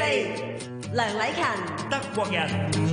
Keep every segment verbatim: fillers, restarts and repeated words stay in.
梁禮勤， 德國人。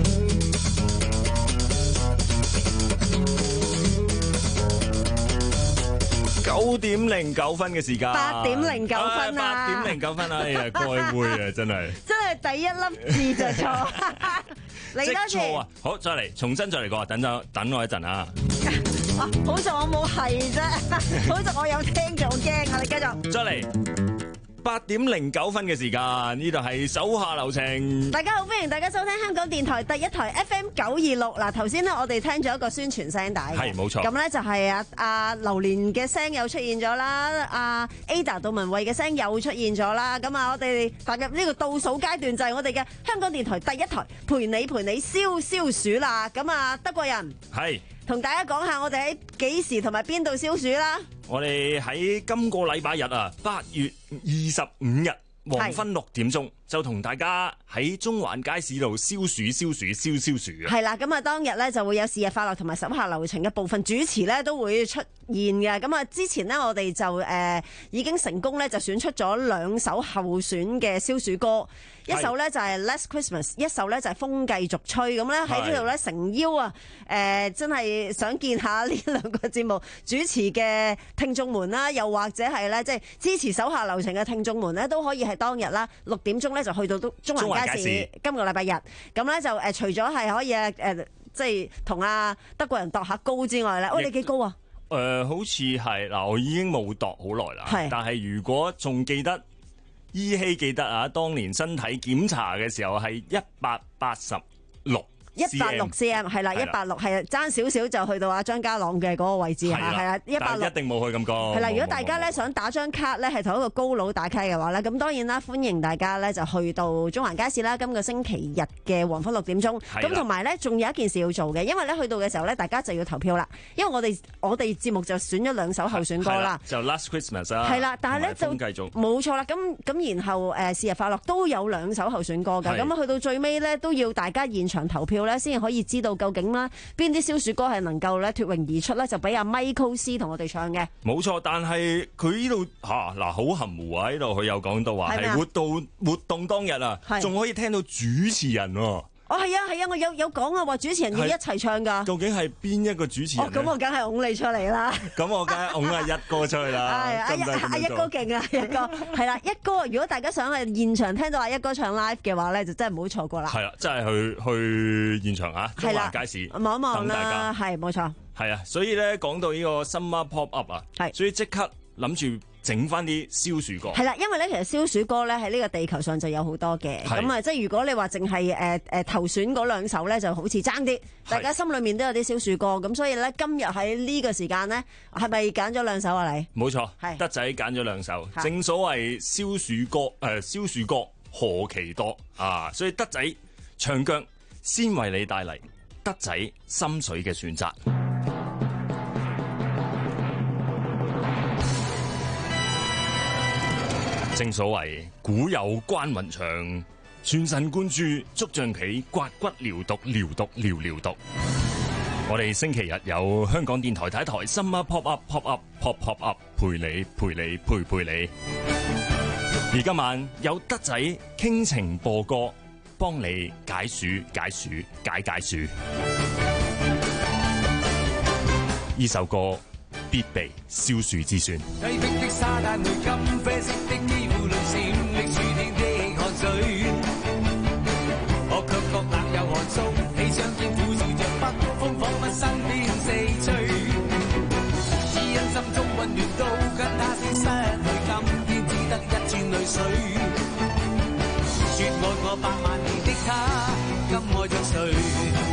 九點零九分嘅時間， 八點零九分啊！ 八點零九分啊！哎呀，開會啊，真係真係第一粒字就錯，嚟多次。 錯啊！好，再嚟，重新再嚟過，等陣，等我一陣啊！ 啊，好在我冇係啫，好在我有聽就驚啊！你繼續， 再嚟。八點零九分嘅時間，呢度係手下留情。 大家好，歡迎大家收聽香港電台第一台 F M 九二六。嗱，頭先咧我哋聽咗一個宣傳聲帶， 係冇錯。 咁咧就係啊阿榴蓮嘅聲又出現咗啦，阿 Ada 杜文慧嘅聲又出現咗啦。咁啊，我哋踏入呢個倒數階段，就係我哋嘅香港電台第一台陪你陪你消消暑啦。咁啊，德國人係同大家講下我哋喺幾時同埋邊度消暑啦。 我哋喺今個禮拜日啊，八月二十五日黃昏六點鐘，就同大家喺中環街市度消暑、消暑、消消暑嘅。 係啦，咁啊當日咧就會有是日快樂同埋手下留情嘅部分主持咧都會出現嘅。咁啊之前呢，我哋就誒、呃、已經成功咧就選出咗兩首候選嘅消暑歌，一首咧就係 Last Christmas， 一首咧就係風繼續吹。咁咧喺呢度咧誠邀啊，誒、呃、真係想見下呢兩個節目主持嘅聽眾們啦，又或者係咧即係支持手下留情嘅聽眾們咧，都可以係當日啦六點鐘咧就去到都中環街市。街市今個禮拜日咁咧就誒、呃、除咗係可以誒、呃、即係同阿德國人度下高之外咧，喂、哦、你幾高啊？ 誒、呃，好似係嗱，我已經冇度好耐啦。係，但係如果仲記得，依稀記得啊，當年身體檢查嘅時候係一百八十六。一百六 cm 係啦，一百六係爭少少就去到阿張家朗嘅嗰個位置嚇，係啦，一百六一定冇去咁高。 係啦，如果大家咧想打張卡咧係同一個高佬打卡嘅話咧，咁當然啦，歡迎大家咧就去到中環街市啦。今個星期日嘅黃昏六點鐘，咁同埋咧仲有一件事要做嘅，因為咧去到嘅時候咧，大家就要投票啦。因為我哋我哋節目就選咗兩首候選歌啦， 就 Last Christmas 啦， 係啦，但係咧就繼續冇錯啦。咁咁然後誒是日快樂都有兩首候選歌㗎，咁啊去到最尾咧都要大家現場投票咧，先至可以知道。究竟啦，邊啲消暑歌係能夠咧脫穎而出咧，就俾阿 Michael C 同我哋唱嘅。 冇錯，但係佢呢度吓嗱好含糊啊！呢度佢有講到話係活動活動當日啊，仲可以聽到主持人喎。哦， 係啊，係啊，我有有講啊，話主持人要一齊唱噶。 究竟係邊一個主持人？ 哦，咁我梗係拱你出嚟啦。 咁我梗係拱阿一哥出去啦。 係阿阿一哥勁啊，一哥係啦，一哥如果大家想係現場聽到阿一哥唱 live 嘅話咧，就真係唔好錯過啦。 係啦，真係去去現場啊，中環街市望一望啦，係冇錯。 係啊，所以咧講到呢個 Summer Pop Up 啊，係，所以即刻諗住整翻啲消暑歌。係啦， 因為咧其實消暑歌咧喺呢個地球上就有好多嘅，咁啊即係如果你話淨係誒誒投選嗰兩首咧，就好似爭啲，大家心裏面都有啲消暑歌，咁所以咧今日喺呢個時間咧，係咪揀咗兩首啊？你冇錯，係德仔揀咗兩首，正所謂消暑歌誒、呃，消暑歌何其多啊！所以德仔長腳先為你帶嚟德仔心水嘅選擇。正所謂古有關雲長，全神貫注捉象棋，刮骨療毒，療毒療療毒。我哋星期日有香港電台第一台 Summer Pop Up Pop Up Pop Pop Up 陪你陪你陪陪你。而今晚有德仔傾情播歌，幫你解暑解暑解解暑。呢首歌必備消暑之選。 擠迫的沙灘裏，金啡色的衣褲裏，閃爍暑天的汗水，我卻覺冷有寒素，喜相見苦笑着北風彷彿身邊四吹，只因心中溫暖到跟他先失去，今天只得一串淚水，說愛我百萬年的他，今愛着誰？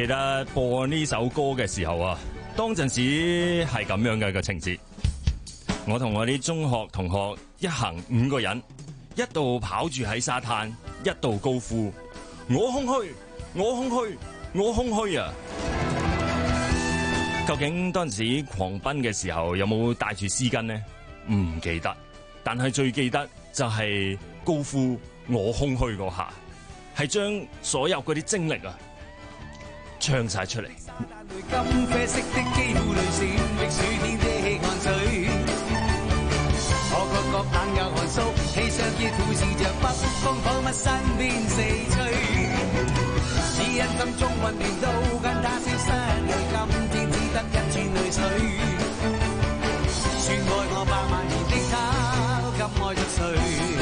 記得播呢首歌嘅時候啊，當陣時係咁樣嘅個情節。我同我啲中學同學一行五個人，一度跑住喺沙灘，一度高呼：我空虛，我空虛，我空虛啊！究竟當時狂奔嘅時候有冇帶住絲巾呢？唔記得，但係最記得就係高呼我空虛嗰下，係將所有嗰啲精力啊唱晒出嚟。 金啡色的肌膚裏閃爍暑天的汗水，我覺覺冷有寒肅，氣上熱附視着北風，彷彿身邊四吹。只因心中混亂都跟他消失去，今天只得一串淚水。算愛我百萬年的他，今愛着誰？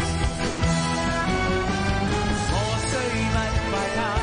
我雖不怪他。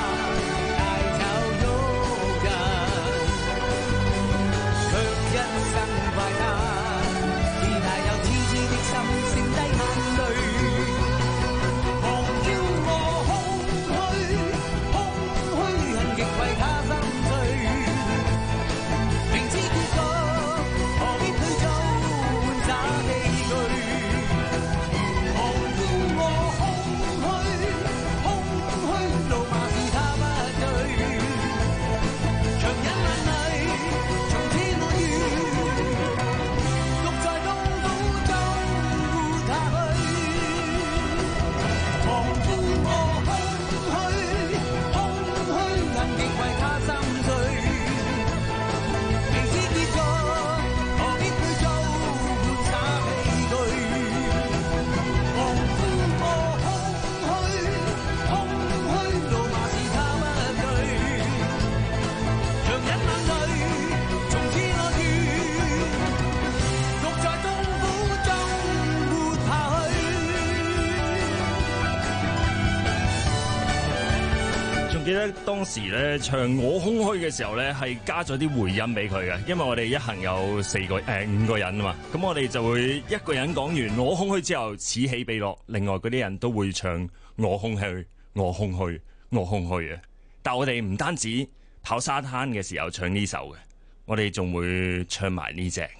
記得當時咧唱我空虛嘅時候咧，係加咗啲回音俾佢嘅，因為我哋一行有四個誒、呃、五個人啊嘛，咁我哋就會一個人講完我空虛之後此起彼落，另外嗰啲人都會唱我空虛，我空虛，我空虛嘅。但我哋唔單止跑沙灘嘅時候唱呢首嘅，我哋仲會唱埋呢隻。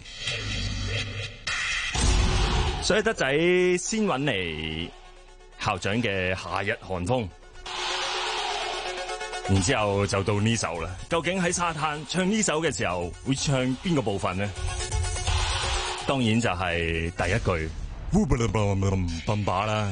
所以德仔先揾嚟校長嘅夏日寒風。然之後就到呢首啦，究竟喺沙灘唱呢首嘅時候會唱邊個部分呢？當然就係第一句烏巴啦嘣把啦。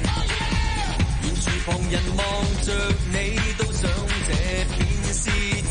人望着你，都想這便是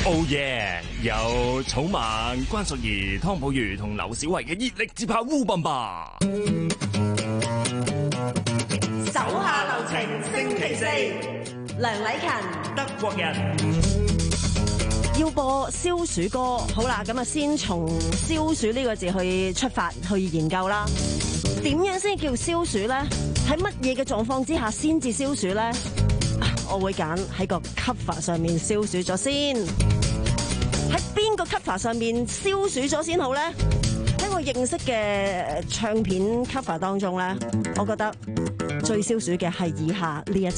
Oh yeah！有草蜢、關淑怡、湯寶如同劉小慧嘅熱力接拍烏笨吧。 手下留情，星期四，梁禮勤、 德國人要播消暑歌，好啦，咁啊先從消暑呢個字去出發去研究啦。點樣先叫消暑咧？喺乜嘢嘅狀況之下先至消暑咧？我會揀喺個 cover 上面消暑咗先。喺邊個 cover 上面消暑咗先好咧？喺我認識嘅唱片 cover 當中咧，我覺得最消暑嘅係以下呢一隻。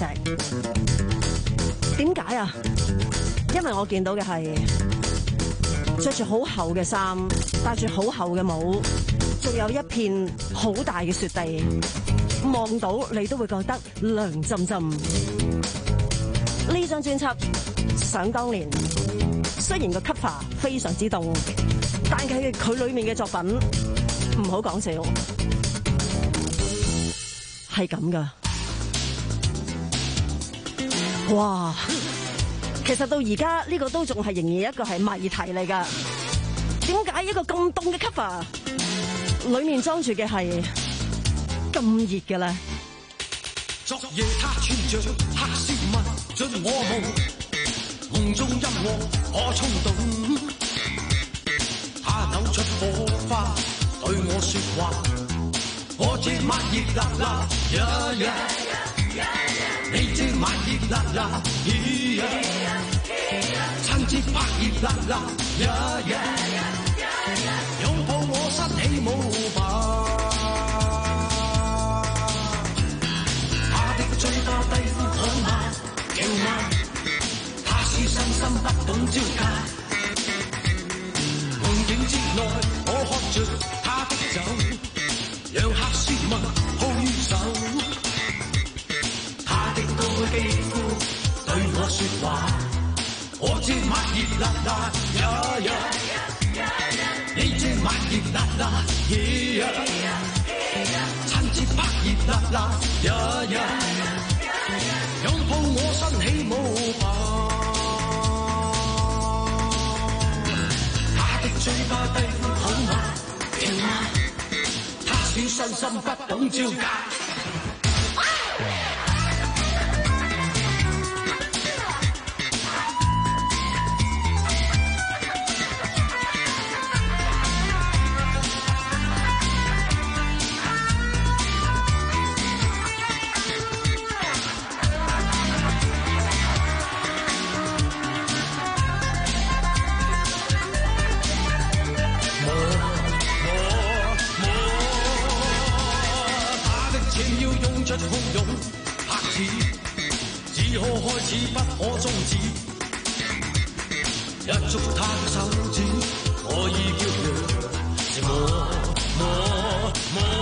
點解啊？因為我見到嘅係着住好厚嘅衫，戴住好厚嘅帽，仲有一片好大嘅雪地，望到你都會覺得涼浸浸。呢張專輯想當年，雖然個 cover 非常之凍，但係佢裏面嘅作品唔好講笑，係咁噶。哇！其實到而家呢個都仲係仍然一個係謎題嚟噶。點解一個咁凍嘅 cover 裏面裝住嘅係咁熱嘅咧？ 昨夜他穿着黑絲襪進我夢，夢中音樂可衝動，他抖出火花對我說話，我這晚熱辣辣呀呀，你這晚熱辣辣咿呀，親切拍熱辣辣呀呀，擁抱我身起舞吧。嘴巴低呼好嗎？跳嗎？他是身心不懂招架。夢境之內，我喝着他的酒，讓黑絲襪抱於手。他的高肌膚對我說話，我這晚熱辣辣呀呀，你這晚熱辣辣咿呀，親切拍熱辣辣呀呀。擁抱我身起舞吧，他的嘴巴低呼好嗎？跳嗎？他小身心不懂招架。只可開始不可終止，一觸他的手指，我已叫佢是我我我，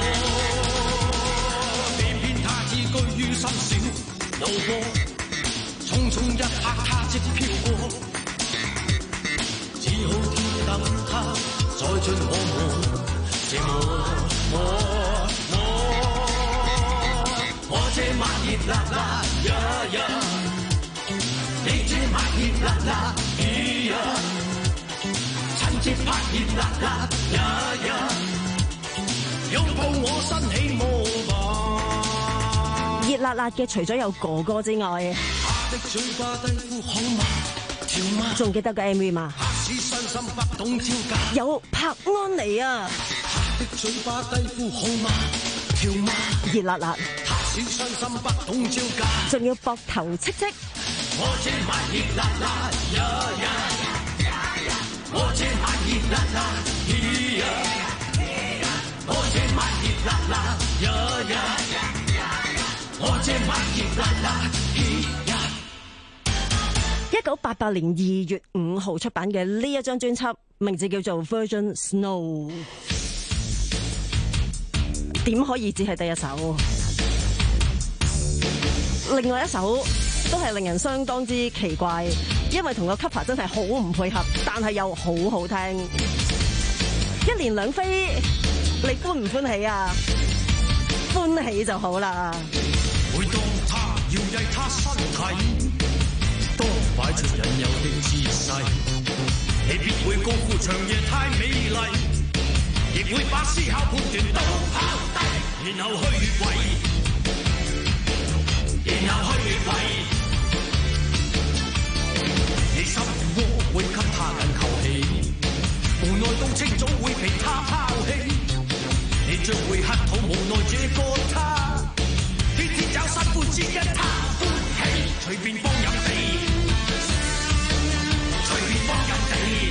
偏偏他只居於深小路過，匆匆一刻他即飄過，只好天等他再進我夢，是我我我這晚熱辣辣呀呀，你這晚熱辣辣咿呀，親切拍熱辣辣呀呀，擁抱我身起舞吧。 熱辣辣嘅除咗有哥哥之外， 他的嘴巴低呼好嗎？跳嗎？ 仲記得個 M V 嘛？ 是身心不懂招架。 有柏安妮啊！ 他的嘴巴低呼好嗎？跳嗎？ 熱辣辣。 小傷心不懂招架， 仲要膊頭戚戚。 我這晚熱辣辣呀呀，我這晚熱辣辣咿呀，我這晚熱辣辣呀呀，我這晚熱辣辣咿呀。 一九八八年二月五號出版嘅呢一張專輯，名字叫做《Virgin Snow》，點可以只係第一首？另外一首都係令人相當之奇怪，因為同個 cover 真係好唔配合，但係又好好聽。一連兩飛，你歡唔歡喜啊？歡喜就好啦。 每當他搖曳他身體，當擺出引誘的姿勢。 你必會高呼長夜太美麗，亦會把思考判斷都拋低，然後去越位，然後去越位。你心窩會給他人求起，無奈到清早會被他拋棄，你將會乞討無奈這個他，天天找新歡只因他歡喜，隨便放任地，隨便放任地。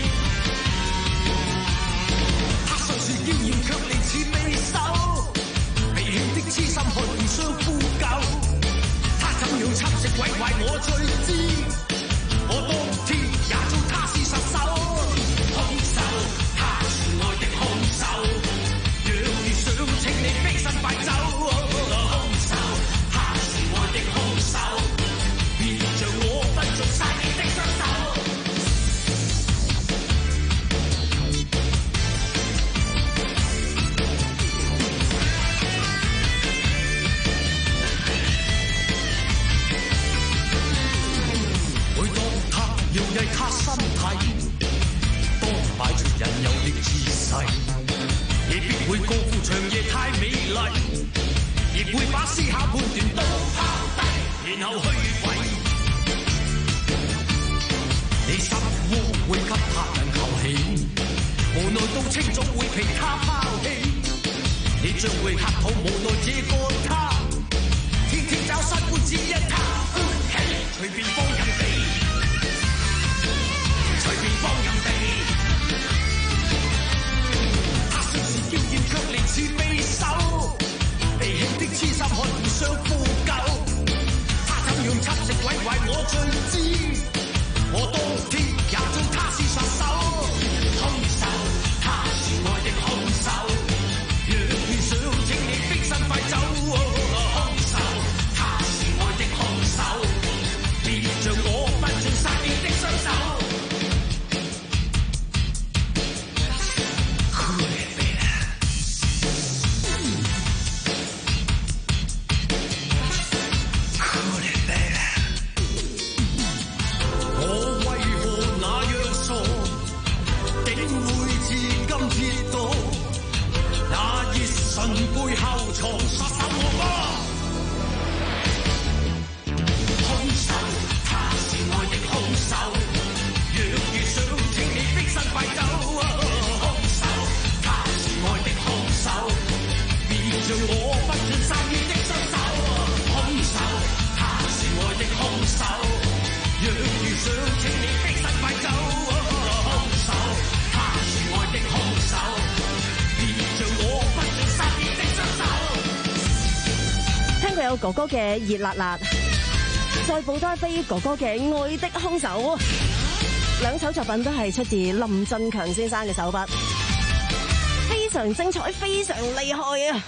他雖是經驗卻離似匕首，被輕的痴心漢互相呼救，他怎樣侵蝕毀壞我最知，我當天也做他是實手，兇手，他是愛的兇手，若遇上請你飛身快走，兇手，他是愛的兇手，別像我分盡晒你的雙手。每當他搖曳他身體，當擺出引誘的姿勢，亦必會高呼長夜太美麗，亦會把思考判斷都拋低，然後去越位。你心窩會給他人求起，無奈到清早會被他拋棄，你將會乞討無奈這個他，天天找新歡只因他歡喜，隨便放任地，隨便放任地。他雖是經驗卻離似匕首，被輕的痴心漢互相呼救，他怎樣侵蝕毀壞我最知，我當天也做他是殺手，兇手，他是愛的兇手，若遇上請你飛身快走，兇手，他是愛的兇手，別像我分盡晒你的雙手。背後藏殺手惡魔，兇手，他是愛的兇手，若遇上請你飛身快走，兇手，他是愛的兇手，別像我分盡晒你的雙手，兇手，他是愛的兇手，若遇上請你飛身快走，兇手，他是愛的兇手，別像我分盡晒你的雙手。 聽過有哥哥嘅熱辣辣，再補多一飛哥哥嘅愛的兇手，兩首作品都係出自林振強先生嘅手筆，非常精彩，非常厲害啊！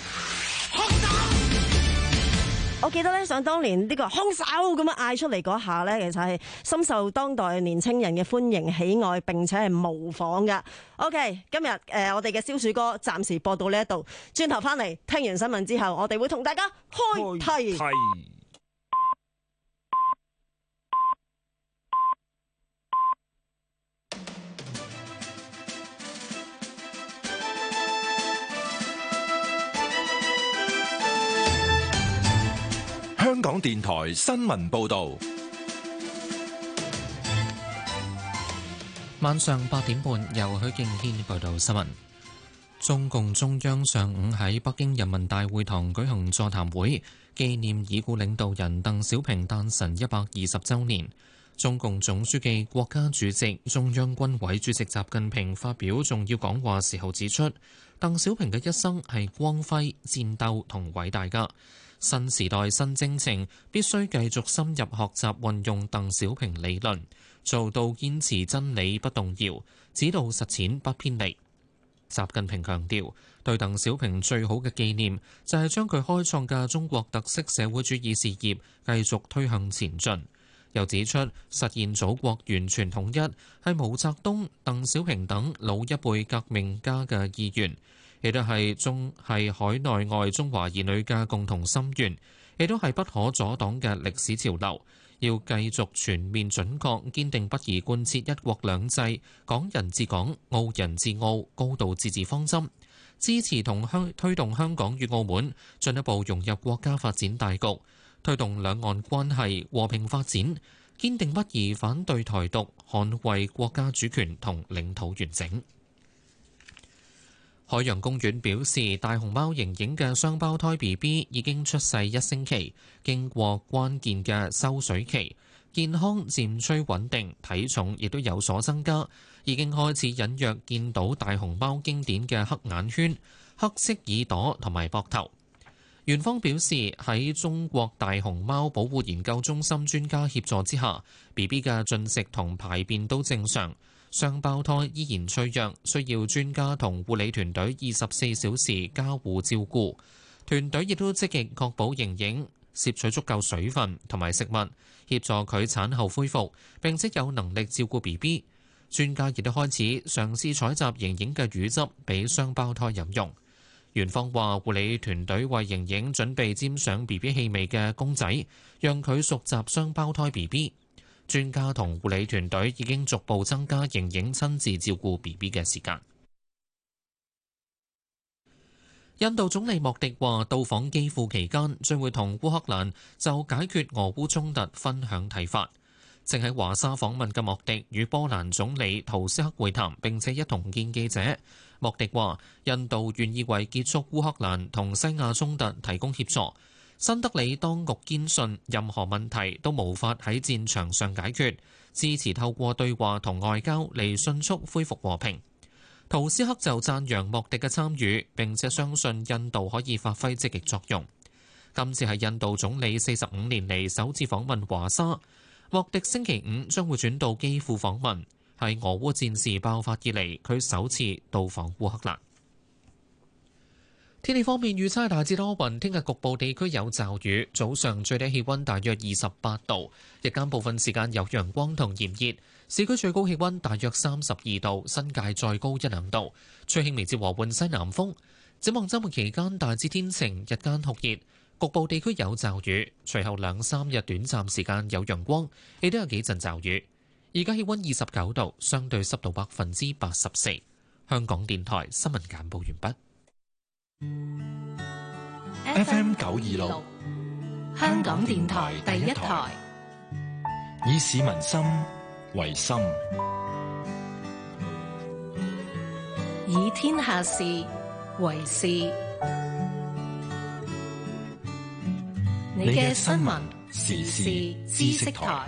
我記得咧，想當年呢個兇手咁樣嗌出嚟嗰下咧，其實係深受當代年青人嘅歡迎喜愛，並且係模仿噶。OK， 今日誒、呃、我哋嘅消暑歌暫時播到呢一度，轉頭翻嚟聽完新聞之後，我哋會同大家開題。 香港電台新聞報道， 晚上八點半由許敬軒報道新聞。中共中央上午喺北京人民大會堂舉行座談會，紀念已故領導人鄧小平誕辰一百二十週年。中共總書記、國家主席、中央軍委主席習近平發表重要講話時候指出，鄧小平嘅一生係光輝、戰鬥同偉大㗎。新時代新征程必須繼續深入學習運用鄧小平理論，做到堅持真理不動搖，指導實踐不偏離。習近平強調，對鄧小平最好嘅紀念就係將佢開創嘅中國特色社會主義事業繼續推向前進。又指出，實現祖國完全統一係毛澤東、鄧小平等老一輩革命家嘅意願，亦都係中係海內外中華兒女嘅共同心願，亦都係不可阻擋嘅歷史潮流， 要繼續全面準確、堅定不移貫徹一國兩制、港人治港、澳人治澳、高度自治方針，支持同香推動香港與澳門進一步融入國家發展大局，推動兩岸關係和平發展，堅定不移反對台獨，捍衛國家主權同領土完整。海洋公園表示，大熊貓瑩瑩嘅雙胞胎 B B 已經出世一星期，經過關鍵嘅收水期，健康漸趨穩定，體重亦都有所增加，已經開始隱約見到大熊貓經典嘅黑眼圈、黑色耳朵同埋膊頭。園方表示，喺中國大熊貓保護研究中心專家協助之下 ，B B 嘅進食同排便都正常。雙胞胎依然脆弱，需要專家同護理團隊二十四小時交互照顧。團隊亦都積極確保瑩瑩攝取足夠水分同埋食物，協助佢產後恢復，並且有能力照顧 B B。專家亦都開始嘗試採集瑩瑩嘅乳汁俾雙胞胎飲用。園方話，護理團隊為瑩瑩準備沾上 B B 氣味嘅公仔，讓佢熟習雙胞胎 B B。專家同護理團隊已經逐步增加瑩瑩親自照顧 B B 嘅時間。印度總理莫迪話，到訪基輔期間將會同烏克蘭就解決俄烏衝突分享睇法。正喺華沙訪問嘅莫迪與波蘭總理圖斯克會談，並且一同見記者。莫迪話，印度願意為結束烏克蘭同西亞衝突提供協助。新德里當局堅信任何問題都無法喺戰場上解決，支持透過對話同外交嚟迅速恢復和平。圖斯克就讚揚莫迪嘅參與，並且相信印度可以發揮積極作用。今次係印度總理四十五年嚟首次訪問華沙。莫迪星期五將會轉到基輔訪問，係俄烏戰事爆發以嚟佢首次到訪烏克蘭。天氣方面，預測大致多雲，聽日局部地區有驟雨，早上最低氣溫大約二十八度，日間部分時間有陽光同炎熱，市區最高氣溫大約三十二度，新界再高一兩度，吹輕微至和緩西南風。展望週末期間大致天晴，日間酷熱，局部地區有驟雨，隨後兩三日短暫時間有陽光，亦都有幾陣驟雨。而家氣溫二十九度，相對濕度百分之八十四。香港電台新聞簡報完畢。 F M 九二六， 香港電台第一台， 以市民心為心， 以天下事為事。你嘅新聞時事知識台，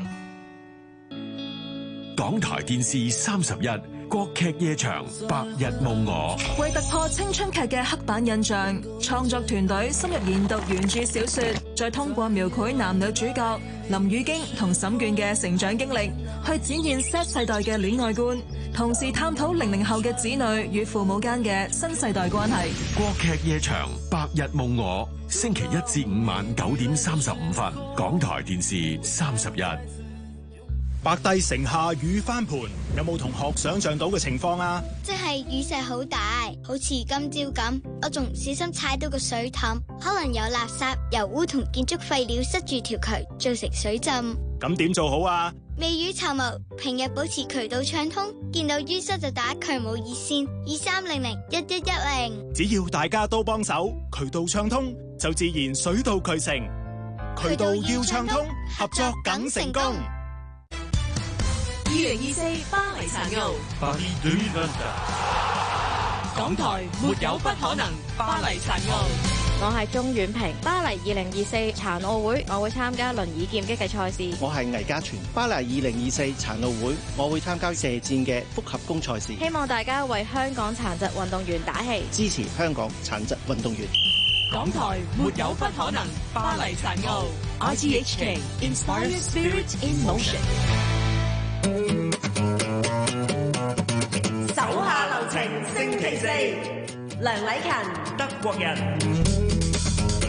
港台電視三十一。國劇夜場白日夢我， 為突破青春劇嘅刻板印象，創作團隊深入研讀原著小說，再通過描繪男女主角林宇京同沈眷嘅成長經歷，去展現 Z 世代嘅戀愛觀，同時探討零零後嘅子女與父母間嘅新世代關係。 國劇夜場白日夢我，星期一至五晚九點三十五分，港台電視三十一。 白帝城下雨翻盤，有冇同學想象到嘅情況啊？ 即係雨勢好大，好似今朝咁，我仲唔小心踩到個水凼，可能有垃圾、油污同建築廢料塞住條渠，造成水浸。 咁點做好啊？ 未雨綢繆，平日保持渠道暢通，見到淤塞就打渠務熱線二三零零一一一零。 只要大家都幫手，渠道暢通就自然水到渠成。渠道要暢通，合作梗成功。 二零二四巴黎殘奧，港台沒有不可能，巴黎殘奧。 我係鍾婉萍，巴黎二零二四殘奧會，我會參加輪椅劍擊嘅賽事。 我係魏家全，巴黎二零二四殘奧會，我會參加射箭嘅複合弓賽事。 希望大家為香港殘疾運動員打氣， 支持香港殘疾運動員。 港台沒有不可能，巴黎殘奧。I G H K Inspire Spirit in Motion。 手下留情，星期四，梁禮勤、 德國人。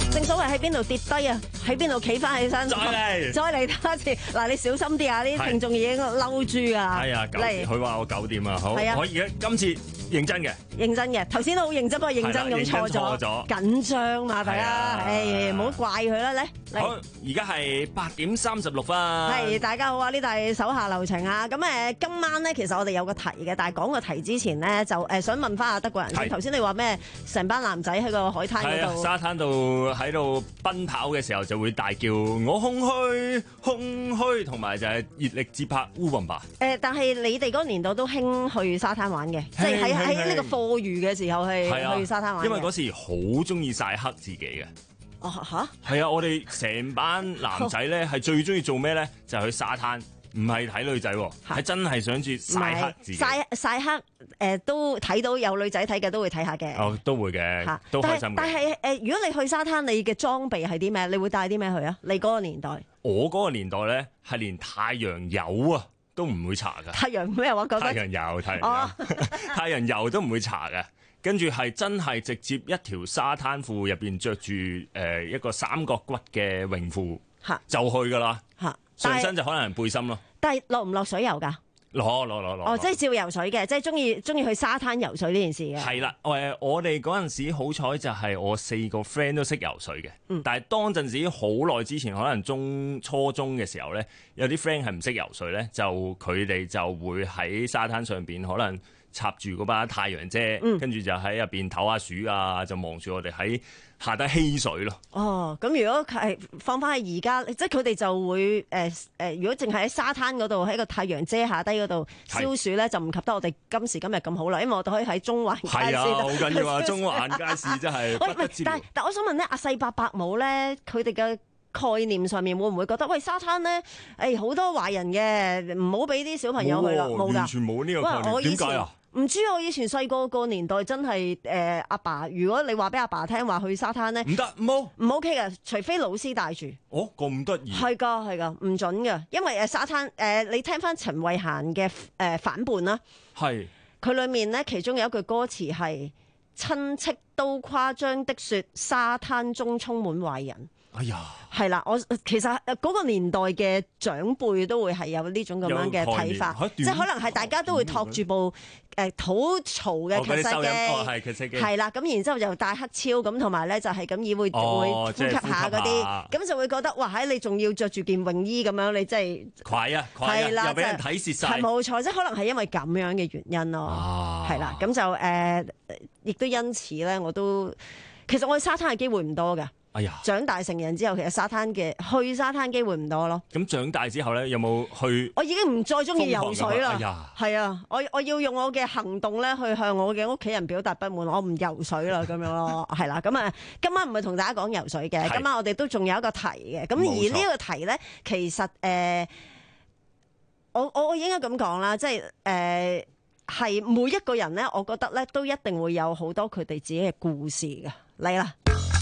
正所謂喺邊度跌低啊，喺邊度企翻起身， 再嚟， 再嚟多一次。嗱，你小心啲啊！啲聽眾已經嬲豬噶啦。 係啊，九點，佢話我九點啊，好， 係啊， 可以嘅，今次認真嘅， 認真嘅，頭先都好認真，不過認真咁錯咗，緊張嘛，大家，誒，唔好怪佢啦，嚟。 好，而家係八點三十六分。 係，大家好啊！呢度係手下留情啊。咁誒，今晚咧，其實我哋有個題嘅，但係講個題之前咧，就誒想問翻阿德國人先。頭先你話咩？成班男仔喺個海灘嗰度， 沙灘度喺度奔跑嘅時候，就會大叫我空虛空虛，同埋就係熱力節拍烏雲吧。 誒，但係你哋嗰個年代都興去沙灘玩嘅，即係喺喺呢個課餘嘅時候係去沙灘玩。 因為嗰時好中意曬黑自己嘅。 哦嚇！ 係啊，我哋成班男仔咧係最中意做咩咧？就係去沙灘，唔係睇女仔喎，係真係想住曬黑自己。 曬曬黑誒都睇到有女仔睇嘅都會睇下嘅。 哦，都會嘅，都開心嘅。 但係誒，如果你去沙灘，你嘅裝備係啲咩？你會帶啲咩去啊？你嗰個年代？ 我嗰個年代咧係連太陽油啊都唔會搽㗎。 太陽咩話？覺得太陽油，太陽油，太陽油都唔會搽嘅。跟住係真係直接一條沙灘褲入邊着住誒一個三角骨嘅泳褲，就去噶啦。上身就可能背心咯。 但係落唔落水游㗎？ 落落落落。 哦，即係照游水嘅，即係中意中意去沙灘游水呢件事嘅。 係啦，誒，我哋嗰陣時好彩就係我四個 friend 都識游水嘅。嗯。但係當陣時好耐之前，可能中初中嘅時候咧，有啲 friend 係唔識游水咧，就佢哋就會喺沙灘上邊可能插住嗰把太陽遮，跟住、嗯、就喺入邊唞下暑啊，就望住我哋喺下低嬉水咯。 哦，咁如果係放翻喺而家，即係佢哋就會誒誒、呃呃，如果淨係喺沙灘嗰度喺個太陽遮下低嗰度消暑咧，就唔及得我哋今時今日咁好啦。因為我哋可以喺中環街市。係啊， 好緊要啊！中環街市真係不得之了。 但但我想問咧，阿細伯伯母咧，佢哋嘅概念上面會唔會覺得喂沙灘咧？誒好多壞人嘅，唔好俾啲小朋友去啦，冇㗎， 完全冇呢個概念。點解啊？ 唔知啊！我以前細個個年代真係誒阿爸，如果你話俾阿爸聽話去沙灘咧， 唔得，唔好唔 OK 嘅，除非老師帶住。 哦，咁得意。係㗎，係㗎，唔準㗎，因為誒沙灘誒、呃，你聽翻陳慧嫻嘅誒反叛啦，係佢裡面咧，其中有一句歌詞係親戚都誇張的説，沙灘中充滿壞人。哎呀，係啦，我其實嗰個年代嘅長輩都會係有呢種咁樣嘅睇法，即係可能係大家都會托住部誒土槽嘅劇集機，係啦，咁然之後就戴黑超咁，同埋咧就係咁以會會呼吸下嗰啲，咁就會覺得哇，喺你仲要着住件泳衣咁樣，你真係攰啊，係啦，又俾人睇蝕晒， 係冇錯，即係可能係因為咁樣嘅原因咯，係啦，咁就誒，亦都因此咧，我都其實我去沙灘嘅機會唔多㗎。哎呀！長大成人之後，其實沙灘嘅去沙灘機會唔多咯。 咁長大之後咧，有冇去？ 我已經唔再中意游水啦。 哎呀， 係啊，我我要用我嘅行動咧，去向我嘅屋企人表達不滿，我唔游水啦，咁樣咯，係啦。咁啊，今晚唔係同大家講游水嘅，今晚我哋都仲有一個題嘅。咁而呢個題咧，其實誒、呃，我我我應該咁講啦，即係誒，係、呃、每一個人咧，我覺得咧，都一定會有好多佢哋自己嘅故事嘅。嚟啦！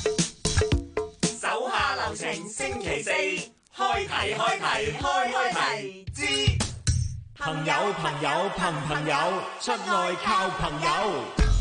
手下留情，星期四開題開題開開題之朋友朋友憑朋友出外靠朋友，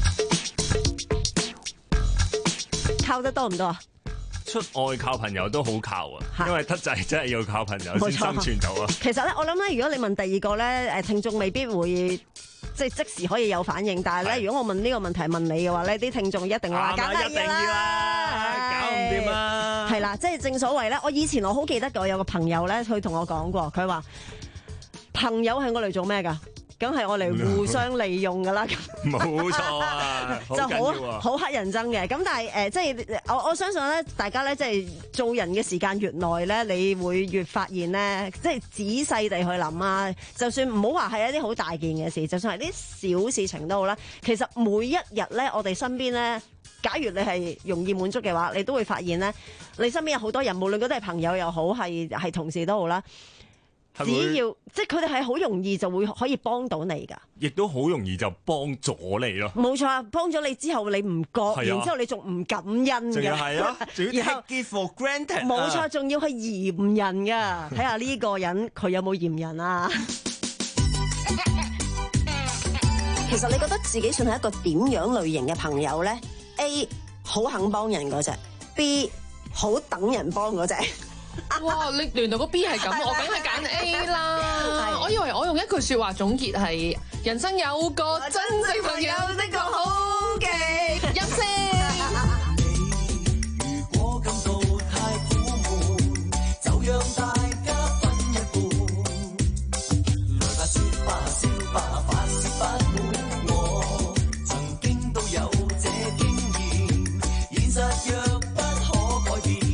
靠得多唔多啊？ 出外靠朋友都好靠啊，因為得滯真係要靠朋友先生存到啊。 其實咧，我諗咧，如果你問第二個咧，誒聽眾未必會即係即時可以有反應，但係咧，如果我問呢個問題問你嘅話咧，啲聽眾一定話梗係要啦， 搞唔掂啊！ 係啦，即係正所謂咧，我以前我好記得嘅，我有個朋友咧，佢同我講過，佢話朋友係我嚟做咩㗎？梗係我嚟互相利用㗎啦， 冇錯啊， 就好好乞人憎嘅。咁但係誒、呃，即係我我相信咧，大家咧即係做人嘅時間越耐咧，你會越發現咧，即係仔細地去諗啊。就算唔好話係一啲好大件嘅事，就算係啲小事情都好啦。其實每一日咧，我哋身邊咧，假如你係容易滿足嘅話，你都會發現咧，你身邊有好多人，無論嗰啲係朋友又好，係係同事都好啦。只要即係佢哋係好容易就會可以幫到你㗎， 亦都好容易就幫咗你咯。 冇錯啊，幫咗你之後你唔覺，啊、然之後你仲唔感恩嘅， 仲要係啊，仲要 take it for granted。 冇錯，仲要係嫌人㗎，睇下呢個人佢有冇嫌人啊？其實你覺得自己算係一個點樣類型嘅朋友咧？A 好肯幫人嗰隻，B 好等人幫嗰隻。 哇！你原來個 B 係咁，我梗係揀 A 啦。我以為我用一句説話總結係：人生有個真正朋友的個好嘅音色。 如果感到太苦悶，就讓大家分一半。來吧，説吧，笑吧，發泄不滿。我曾經都有這經驗，現實若不可改變。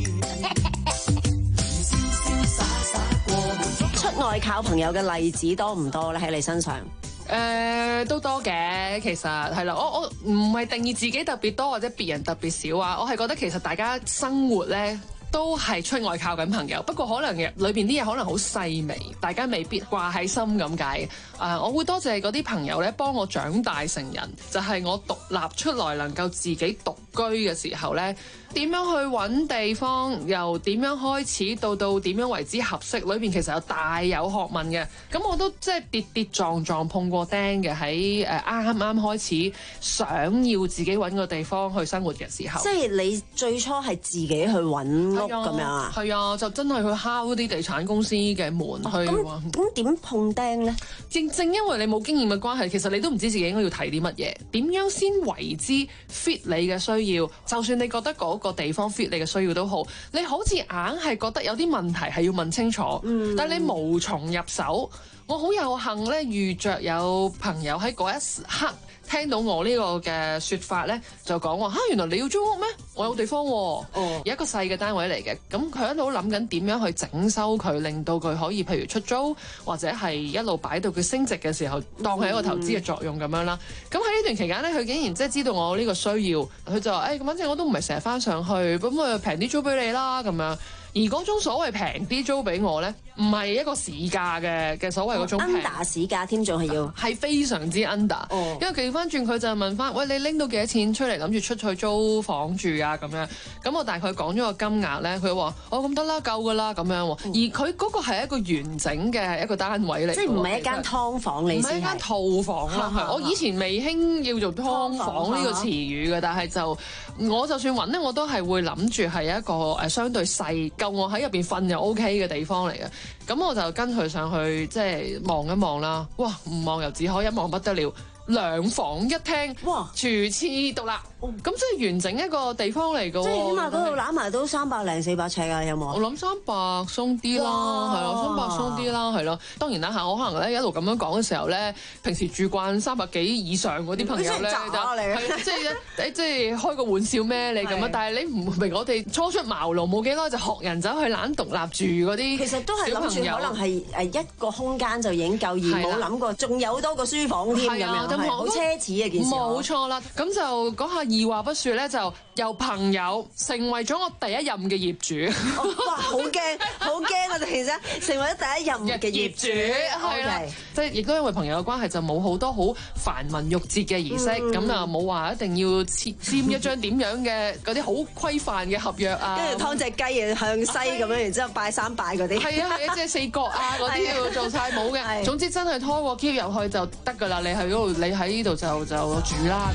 出外靠朋友嘅例子多唔多咧？喺你身上？ 誒、呃、都多嘅，其實係啦，我我唔係定義自己特別多或者別人特別少啊，我係覺得其實大家生活咧都係出外靠緊朋友，不過可能嘅裏邊啲嘢可能好細微，大家未必掛喺心咁解。誒、呃，我會多謝嗰啲朋友咧，幫我長大成人，就係、是、我獨立出來能夠自己獨居嘅時候咧。點樣去揾地方？由點樣開始到到點樣為之合適？裏邊其實有大有學問嘅。咁我都即係跌跌撞撞碰過釘嘅，喺誒啱啱開始想要自己揾個地方去生活嘅時候。 即係你最初係自己去揾屋咁樣啊？ 係啊，就真係去敲啲地產公司嘅門去。 咁咁點碰釘呢？ 正正因為你冇經驗嘅關係，其實你都唔知自己應該要睇啲乜嘢，點樣先為之 fit 你嘅需要？就算你覺得嗰個地方 fit 你嘅需要都好，你好似硬係覺得有啲問題係要問清楚，嗯、但係你無從入手。我好有幸咧遇着有朋友喺嗰一刻聽到我呢個嘅説法咧，就講話嚇，原來你要租屋咩？我有地方喎、哦，哦、有一個細嘅單位嚟嘅，咁佢一路諗緊點樣去整修佢，令到佢可以譬如出租，或者係一路擺到佢升值嘅時候，當係一個投資嘅作用咁樣啦。咁喺呢段期間咧，佢竟然即係知道我呢個需要，佢就話：誒咁反正我都唔係成日翻上去，咁啊平啲租俾你啦咁樣。而嗰種所謂平啲租俾我咧，唔係一個市價嘅嘅所謂嗰種平 under 市價添，仲係要係非常之 under、哦。因為調翻轉佢就問翻：喂，你拎到幾多錢出嚟諗住出去租房住啊？咁樣咁我大概講咗個金額咧，佢話：哦咁得啦，夠㗎啦咁樣。而佢嗰個係一個完整嘅一個單位嚟， 即係唔係一間劏房你先係？唔係一間套房啦。我以前未興叫做劏房呢個詞語嘅，但係就我就算揾咧，我都係會諗住係一個誒相對細。夠我喺入邊瞓又 OK 嘅地方嚟嘅，咁我就跟佢上去即係望一望啦。哇，唔望又只可，一望不得了。兩房一廳，哇！廚廁獨立，咁即係完整一個地方嚟嘅喎。 即係起碼嗰度攬埋都三百零四百尺啊，有冇啊？ 我諗三百鬆啲啦，係咯，三百鬆啲啦，係咯。當然啦嚇，我可能咧一路咁樣講嘅時候咧，平時住慣三百幾以上嗰啲朋友咧，就係即係即係開個玩笑咩你咁啊？但係你唔明我哋初出茅廬冇幾耐就學人走去懶獨立住嗰啲， 其實都係諗住可能係誒一個空間就已經夠，而冇諗過仲有多個書房添咁樣。好奢侈嘅件事， 冇錯啦。咁就嗰下二話不説咧，就由朋友成為咗我第一任嘅業主。 哇！好驚，好驚啊！突然之間成為咗第一任嘅業主， 係啦。即係亦都因為朋友嘅關係，就冇好多好繁文縟節嘅儀式，咁啊冇話一定要簽簽一張點樣嘅嗰啲好規範嘅合約啊。 跟住劏隻雞啊向西咁樣，然之後拜三拜嗰啲。 係啊係啊，即係四角啊嗰啲要做晒冇嘅。總之真係拖個 key 入去就得㗎啦。你喺嗰度，你喺呢度就就住啦。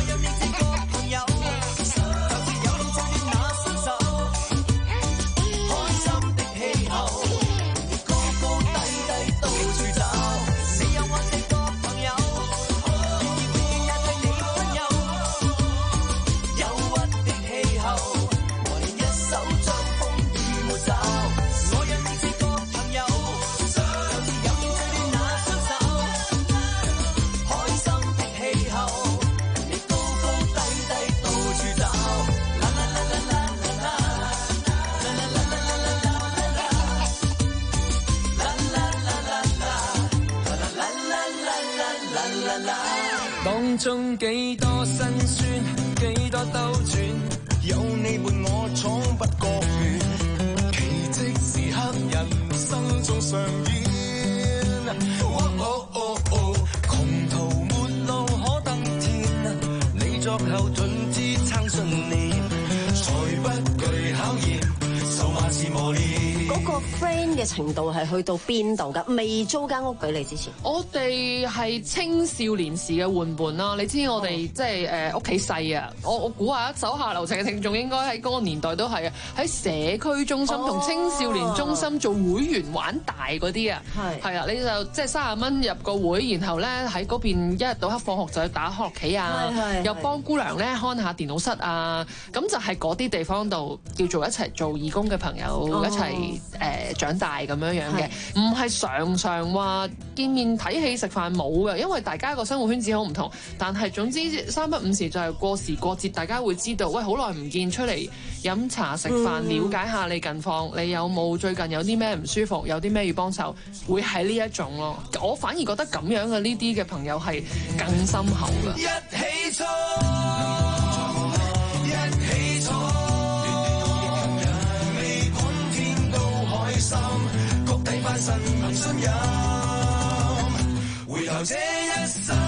當中幾多辛酸，幾多兜轉，有你伴我闖不覺遠，奇蹟時刻人生中上演。哦哦哦哦，窮途末路可登天，你作後盾支撐信念，才不懼考驗，受萬次磨練。 嗰個 friend 嘅程度係去到邊度㗎？未租間屋俾你之前， 我哋係青少年時嘅玩伴啦。你知我哋、哦、即係誒屋企細啊。我我估下手下留情嘅聽眾應該喺嗰個年代都係啊，喺社區中心同青少年中心做會員玩大嗰啲啊。係係啊，你就即係三十蚊入個會，然後咧喺嗰邊一日到黑放學就去打開學棋啊，又幫姑娘咧看下電腦室啊。咁就係嗰啲地方度叫做一齊做義工嘅朋友、哦、一齊誒、呃、長大咁樣樣嘅，唔係常常話見面睇戲食飯冇嘅，因為大家個生活圈子好唔同。但係總之三不五時就係過時過節，大家會知道喂，好耐唔見，出嚟飲茶食飯，嗯、了解下你近況，你有冇最近有啲咩唔舒服，有啲咩要幫手，會係呢一種咯。我反而覺得咁樣嘅呢啲嘅朋友係更深厚嘅。一起衝，一起衝，未管天高海深，谷底翻身憑信任，回頭這一生。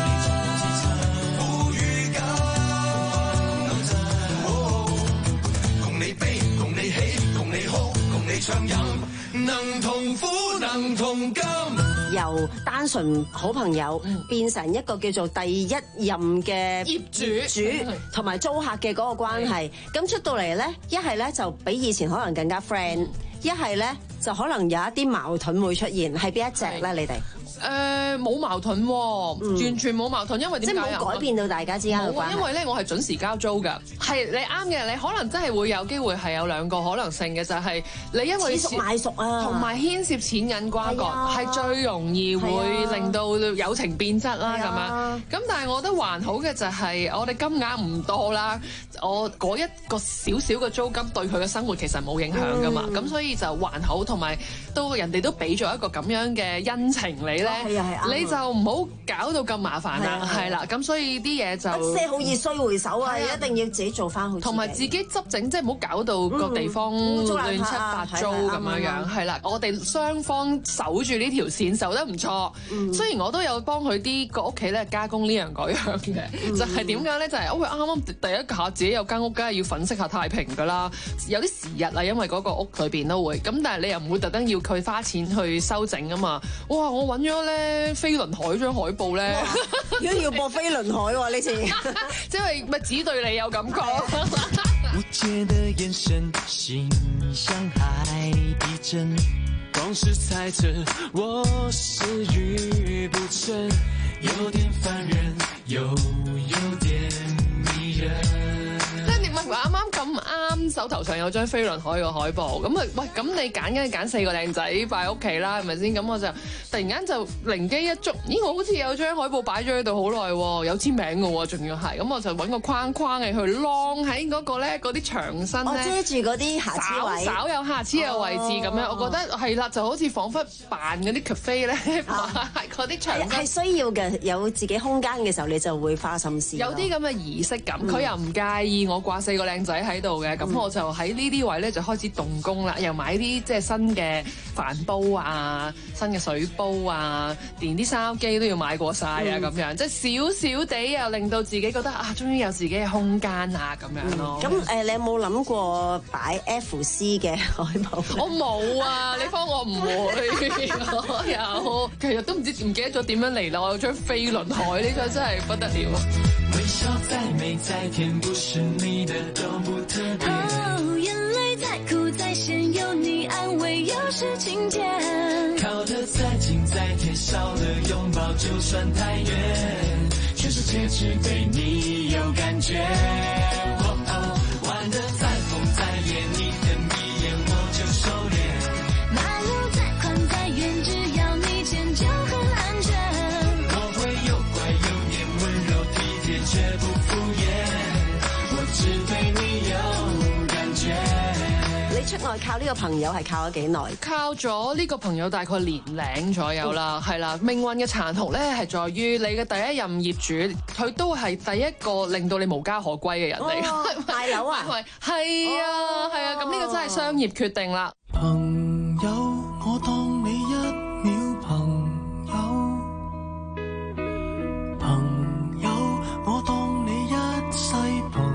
能同苦能同甘，由單純好朋友變成一個叫做第一任嘅業主主同埋租客嘅嗰個關係，咁出到嚟咧，一係咧就比以前可能更加 friend，一係咧就可能有一啲矛盾會出現，係邊一隻咧？你哋？誒冇、呃、矛盾、哦嗯，完全冇矛盾，因為點解啊？即係冇改變到大家之間嘅關係。因為咧，我係準時交租㗎。係你啱嘅，你可能真係會有機會係有兩個可能性嘅，就係、是、你因為熟買熟啊，同埋牽涉錢銀瓜葛，係、啊、最容易會令到友情變質啦咁、啊、樣。咁但係我覺得還好嘅就係我哋金額唔多啦，我嗰一個少少嘅租金對佢嘅生活其實冇影響㗎嘛。咁、嗯、所以就還好，同埋都人哋都俾咗一個咁樣嘅恩情你咧。係啊係啊，你就唔好搞到咁麻煩啦，係啦，咁所以啲嘢就些好易衰回手啊，一定要自己做翻好，同埋自己執整，即係唔好搞到個地方亂七八糟咁樣樣，係啦，我哋雙方守住呢條線守得唔錯，雖然我都有幫佢啲個屋企咧加工呢樣嗰樣嘅，就係點解咧？就係我佢啱啱第一下自己有間屋，梗係要粉飾下太平噶啦，有啲時日啊，因為嗰個屋裏邊都會，咁但係你又唔會特登要佢花錢去修整啊嘛，哇！我揾咗咧飛輪海張海報咧，如果要播飛輪海喎呢次，即係咪只對你有感覺？無解的眼神，心像海底針，光是猜測，我是愚不成，有點煩人，又有點迷人。啱啱咁啱手頭上有張飛輪海嘅海報，咁啊喂，咁你揀梗係揀四個靚仔擺屋企啦，係咪先？咁我就突然間就靈機一觸，咦，我好似有張海報擺咗喺度好耐喎，有簽名嘅喎，仲要係，咁我就揾個框框嘅去晾喺嗰個咧嗰啲牆身咧，遮住嗰啲瑕疵位，稍有瑕疵嘅位置咁樣，哦、我覺得係啦，就好似彷彿扮嗰啲 cafe 咧，嗰啲牆係需要嘅，有自己空間嘅時候，你就會花心思，有啲咁嘅儀式感，佢、嗯、又唔介意我掛四個靚仔喺度嘅，咁、嗯、我就喺呢啲位咧就開始動工啦，又買啲即係新嘅飯煲啊，新嘅水煲啊，連啲筲箕都要買過晒啊，咁、嗯、樣即係少少地又令到自己覺得啊，終於有自己嘅空間啊，咁樣咯。咁、嗯、誒、呃，你有冇諗過擺 F C 嘅海報？我冇啊，你幫我唔會，我有，其實都唔知唔記得咗點樣嚟啦。我有張飛輪海，呢個真係不得了。微笑再美再甜，不是你的都不特別。哦，眼淚再苦再鹹，有你安慰，又是晴天。靠得再近再貼，少了擁抱就算太遠，全世界只對你有感覺。哦哦，玩得再瘋再野，你的迷眼我就收斂。馬路再寬再遠，只要你牽就很安全。我會又乖又黏，溫柔體貼卻不敷衍，我只對你有感覺。你出外靠呢個朋友係靠咗幾耐？靠咗呢個朋友大概年零左右啦，係、嗯、啦。命運嘅殘酷咧係在於你嘅第一任業主，佢都係第一個令到你無家可歸嘅人嚟。賣樓啊？係啊，係啊，咁呢個真係商業決定啦。朋友，我當你一秒朋友，朋友，我當你一世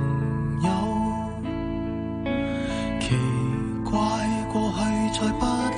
朋友，奇怪過去再不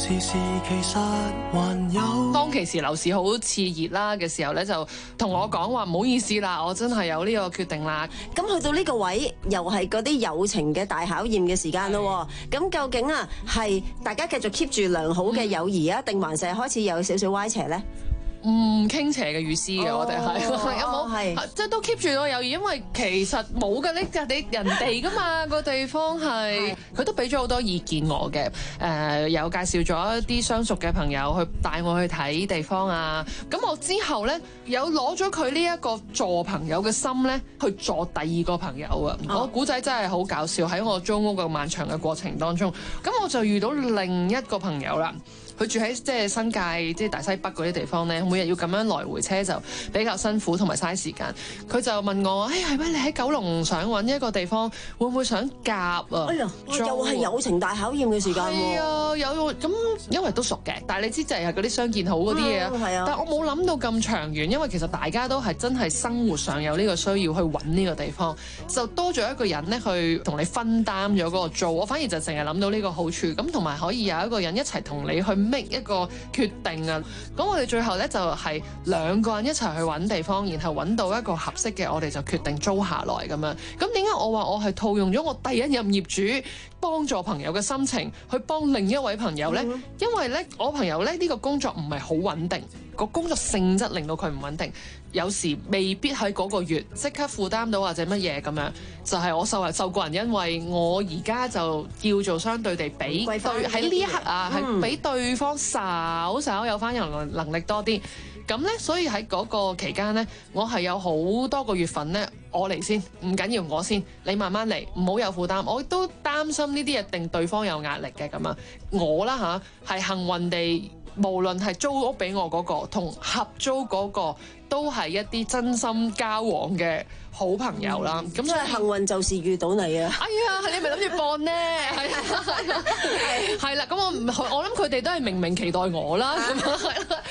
時時其實還有。 當其時樓市好熾熱啦嘅時候咧，就同我講話唔好意思啦，我真係有呢個決定啦。 咁去到呢個位，又係嗰啲友情嘅大考驗嘅時間咯。咁究竟啊，係大家繼續 keep 住良好嘅友誼啊，定還是係開始有少少歪斜咧？ 唔傾斜嘅意思嘅， 哦、 我哋係有冇係即係都 keep 住個友誼，因為其實冇嘅，呢就你人哋噶嘛個地方係，佢都俾咗好多意見我嘅，誒、呃、有介紹咗一啲相熟嘅朋友去帶我去睇地方啊，咁我之後咧有攞咗佢呢一個助朋友嘅心咧去助第二個朋友啊，哦、我古仔真係好搞笑，喺我租屋嘅漫長嘅過程當中，咁我就遇到另一個朋友啦。佢住喺即係新界，即係大西北嗰啲地方咧，每日要咁樣來回車就比較辛苦同埋嘥時間。佢就問我：誒係咪你喺九龍想揾一個地方，會唔會想夾啊？ 哎呀，又係友情大考驗嘅時間喎。係啊，有咁因為都熟嘅，但係你知就係嗰啲相見好嗰啲嘢啊。係啊，但係我冇諗到咁長遠，因為其實大家都係真係生活上有呢個需要去揾呢個地方，就多咗一個人咧去同你分擔咗嗰個租。我反而就淨係諗到呢個好處，咁同埋可以有一個人一齊同你去make一個決定啊！咁我哋最後咧就係兩個人一齊去揾地方，然後揾到一個合適嘅，我哋就決定租下來咁樣。咁點解我話我係套用咗我第一任業主幫助朋友嘅心情去幫另一位朋友呢？嗯、因為咧我朋友咧呢、呢個工作唔係好穩定，個工作性質令到佢唔穩定，有時未必喺嗰個月即刻負擔到或者乜嘢咁樣，就係、是、我受受個人，因為我而家就叫做相對地比對喺呢一刻啊，係、嗯、比對方稍稍有翻人能力多啲，咁呢，所以喺嗰個期間呢，我係有好多個月份呢，我嚟先，唔緊要我先，你慢慢嚟，唔好有負擔。我都擔心呢啲嘢定對方有壓力嘅咁啊，我啦嚇係幸運地。無論係租屋俾我嗰個同合租嗰個都係一啲真心交往嘅好朋友啦。咁所以幸運就是遇到你啊！ 哎呀，你咪諗住幫呢？係啊，係啦。咁我唔，我諗佢哋都係明明期待我啦。咁係啦。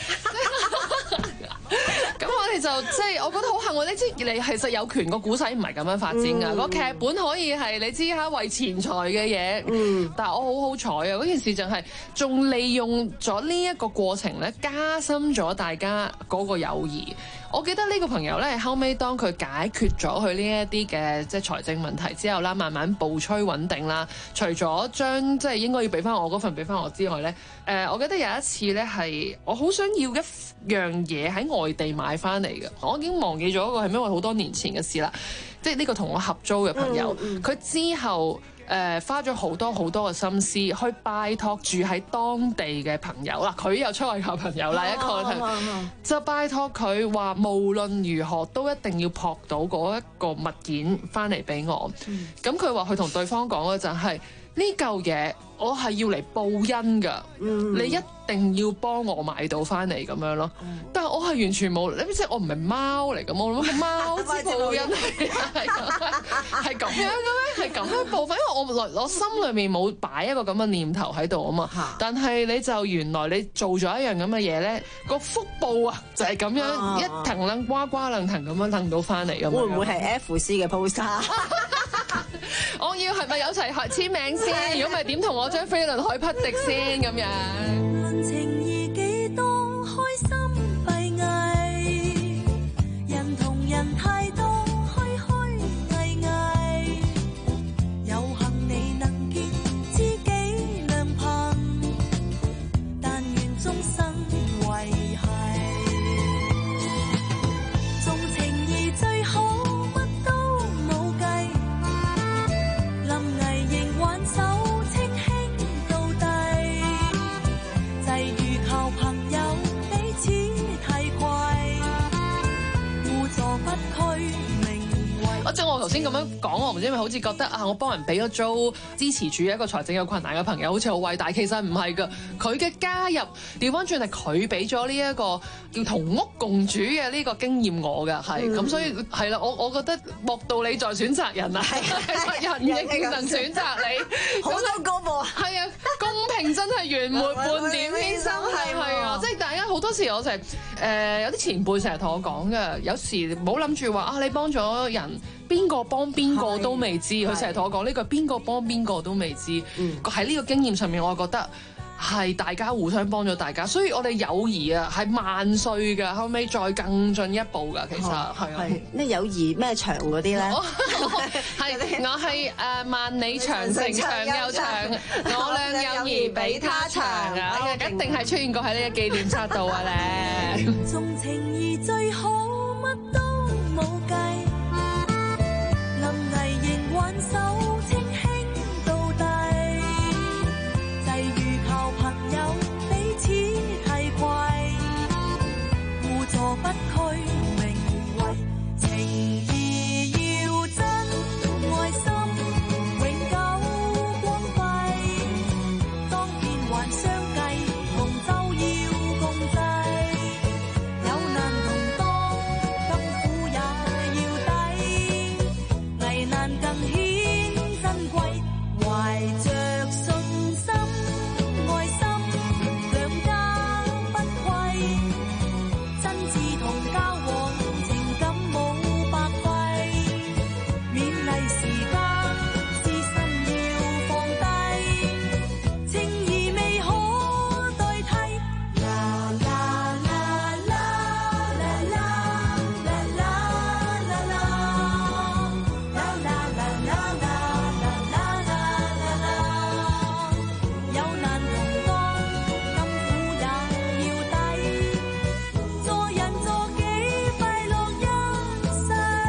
咁我哋就即係、就是、我覺得好幸運，你知你其實有權個古仔唔係咁樣發展㗎，個、嗯、劇本可以係你知下為錢財嘅嘢，嗯、但係我好好彩啊！嗰件事就係仲利用咗呢一個過程咧，加深咗大家嗰個友誼。我記得呢個朋友咧，後尾當佢解決咗佢呢一啲嘅即係財政問題之後啦，慢慢步趨穩定啦。除咗將即係應該要俾翻我嗰份俾翻我之外咧，誒、呃，我記得有一次咧係我好想要一樣嘢喺外地買翻嚟嘅，我已經忘記咗嗰個係因為好多年前嘅事啦。即係呢個同我合租嘅朋友，佢、嗯嗯、之後。誒、呃、花咗好多好多嘅心思去拜託住喺當地嘅朋友啦，佢又出外求朋友啦，一個、啊啊、就拜託佢話無論如何都一定要撲到嗰一個物件翻嚟俾我。咁佢話佢同對方講嘅就係呢嚿嘢我係要嚟報恩㗎，嗯、你一定要幫我買到翻嚟咁樣咯。嗯、但係我係完全冇，你知我唔係貓嚟㗎嘛，我諗貓之報恩係係係咁樣嘅咩？係咁樣部分，因為我內我心裏面冇擺一個咁嘅念頭喺度啊嘛。但係你就原來你做咗一樣咁嘅嘢咧，個福報啊就係咁樣、啊、一騰楞呱呱楞騰咁樣騰到翻嚟咁。 會唔會係 F C 嘅 poster？ 我要係咪有齊簽名先？如果唔係點同我將飛輪海匹敵先咁樣？ 論情義幾多開心閉翳，人同人太多虛虛偽偽，有幸你能見知己良朋，但願終身維繫。重情義最好乜都冇計，臨危仍挽手清輕到底，際遇靠朋友彼此提攜，互助不拘名為。 我即係我頭先咁樣講，我唔知係咪好似覺得啊，我幫人俾咗租，支持住一個財政有困難嘅朋友，好似好偉大。其實唔係㗎，佢嘅加入調翻轉係佢俾咗呢一個叫同屋共處嘅呢個經驗我㗎，係咁、嗯、所以係啦，我我覺得莫道你在選擇人啊，人亦能選擇你， 好多歌噃， 係啊，公平真係緣沒半點犧牲，係係啊，即係大家好多時我成日誒有啲前輩成日同我講嘅，有時唔好諗住話啊你幫咗人。邊個幫邊個都未知，佢成日同我講呢句，邊個幫邊個都未知。喺呢、嗯、個經驗上面，我覺得係大家互相幫咗大家，所以我哋友誼啊係萬歲㗎，後尾再更進一步㗎，其實係啊。 咩友誼咩長嗰啲咧？ 係我係誒萬里長城長又長，我倆友誼比他長啊！一定係出現過喺呢個紀念冊度啊咧。 重情義最好，乜都冇計，臨危仍挽手，稱兄道弟，際遇靠朋友彼此提攜，互助不拘名為情義要真，愛心永久光輝，當變幻相繼，同舟要共濟，有難同當，甘苦也要抵，危難更顯珍貴，懷着信心愛心，兩家不虧，真摯同交往，情感冇白費，勉勵時間，私心要放低，情義未可代替。啦啦啦啦啦啦啦啦啦啦，啦啦啦啦啦啦啦啦，有難同當，甘苦也要抵，助人助己，快樂一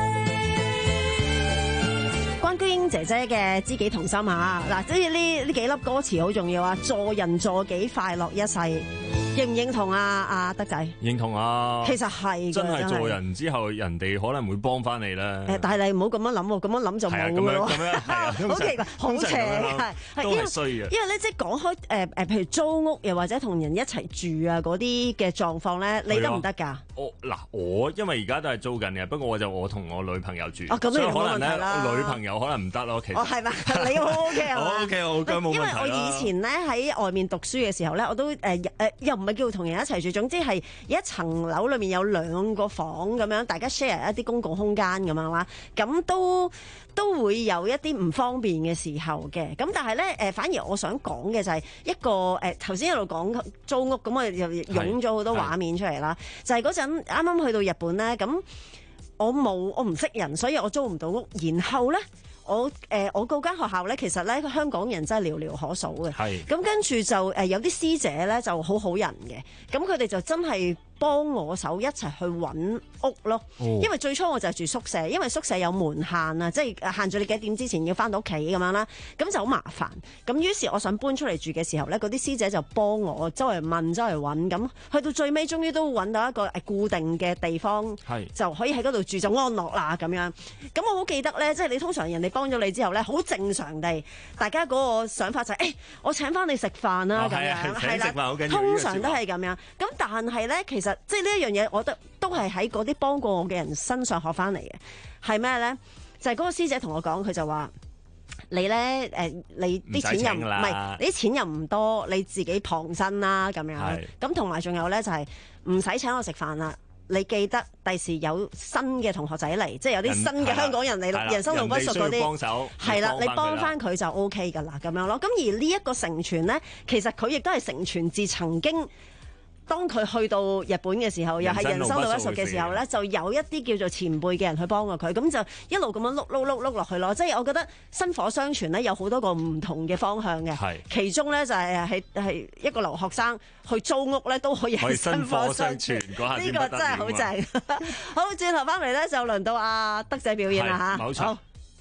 世。 關居英姐姐嘅知己同心啊！嗱，即係呢呢幾粒歌詞好重要啊！助人助己，快樂一世，認唔認同啊？阿德仔， 認同啊！ 其實係㗎真係真係助人之後，人哋可能會幫翻你啦。 誒，但係你唔好咁樣諗喎，咁樣諗就係啊， 冇㗎咯咁樣咁樣係啊， 好奇怪，好邪嘅， 都因為係衰嘅。 因為咧，即係講開誒誒，譬如租屋又或者同人一齊住啊嗰啲嘅狀況咧，你得唔得㗎？ 我嗱，我因為而家都係租緊嘅，不過我就我同我女朋友住， 哦咁你所以冇問題可能咧， 啦我女朋友可能唔得咯。其實哦，係咪？你好 OK 係嘛？ 我 OK，我 OK，冇問題啦。 因為我以前咧喺外面讀書嘅時候咧，我都誒誒、呃、又唔係叫同人一齊住，總之係一層樓裏面有兩個房咁樣，大家 share 一啲公共空間咁樣啦，咁都都會有一啲唔方便嘅時候嘅。咁但係咧誒，反而我想講嘅就係一個誒頭先一路講租屋，咁我又湧咗好多畫面出嚟啦。就係嗰陣啱啱去到日本咧，咁我冇我唔識人，所以我租唔到屋。然後咧。我誒、呃、我嗰間學校咧，其實咧香港人真係寥寥可數嘅。係咁跟住就誒、呃、有啲師姐咧就好好人嘅，咁佢哋就真係幫我手一齊去揾屋咯。 哦、 因為最初我就係住宿舍，因為宿舍有門限啊，即係限住你幾點之前要翻到屋企咁樣啦，咁就好麻煩。咁於是我想搬出嚟住嘅時候咧，嗰啲師姐就幫我周圍問、周圍揾，咁去到最尾終於都揾到一個誒固定嘅地方，就可以喺嗰度住就安樂啦咁樣。咁我好記得咧，即係你通常人哋幫咗你之後咧，好正常地，大家嗰個想法就係、是、誒、欸，我請翻你食飯啦咁樣，係啦，通常都係咁樣。咁但係咧，其實即係呢一樣嘢，我覺得都係喺嗰啲幫過我嘅人身上學翻嚟嘅。係咩咧？就係、是、嗰個師姐同我講，佢就話：你咧誒、呃，你啲錢又唔係，你啲錢又唔多，你自己傍身啦咁樣。咁同埋仲有咧，就係唔使請我食飯啦。你記得第時有新嘅同學仔嚟，即係有啲新嘅香港人嚟，人生路不熟嗰啲，係啦，你幫翻佢就 O K 㗎啦，咁樣咯。咁而呢一個承傳咧，其實佢亦都係承傳自曾經。當佢去到日本嘅時候，又係人生路不熟嘅時候咧，就有一啲叫做前輩嘅人去幫過佢，咁就一路咁樣碌碌碌碌落去咯。即係我覺得薪火相傳咧，有好多個唔同嘅方向嘅，其中咧就係係係一個留學生去租屋咧都可以係薪火相傳，呢個真係好正。好，轉頭翻嚟咧就輪到阿德仔表演啦嚇。冇錯。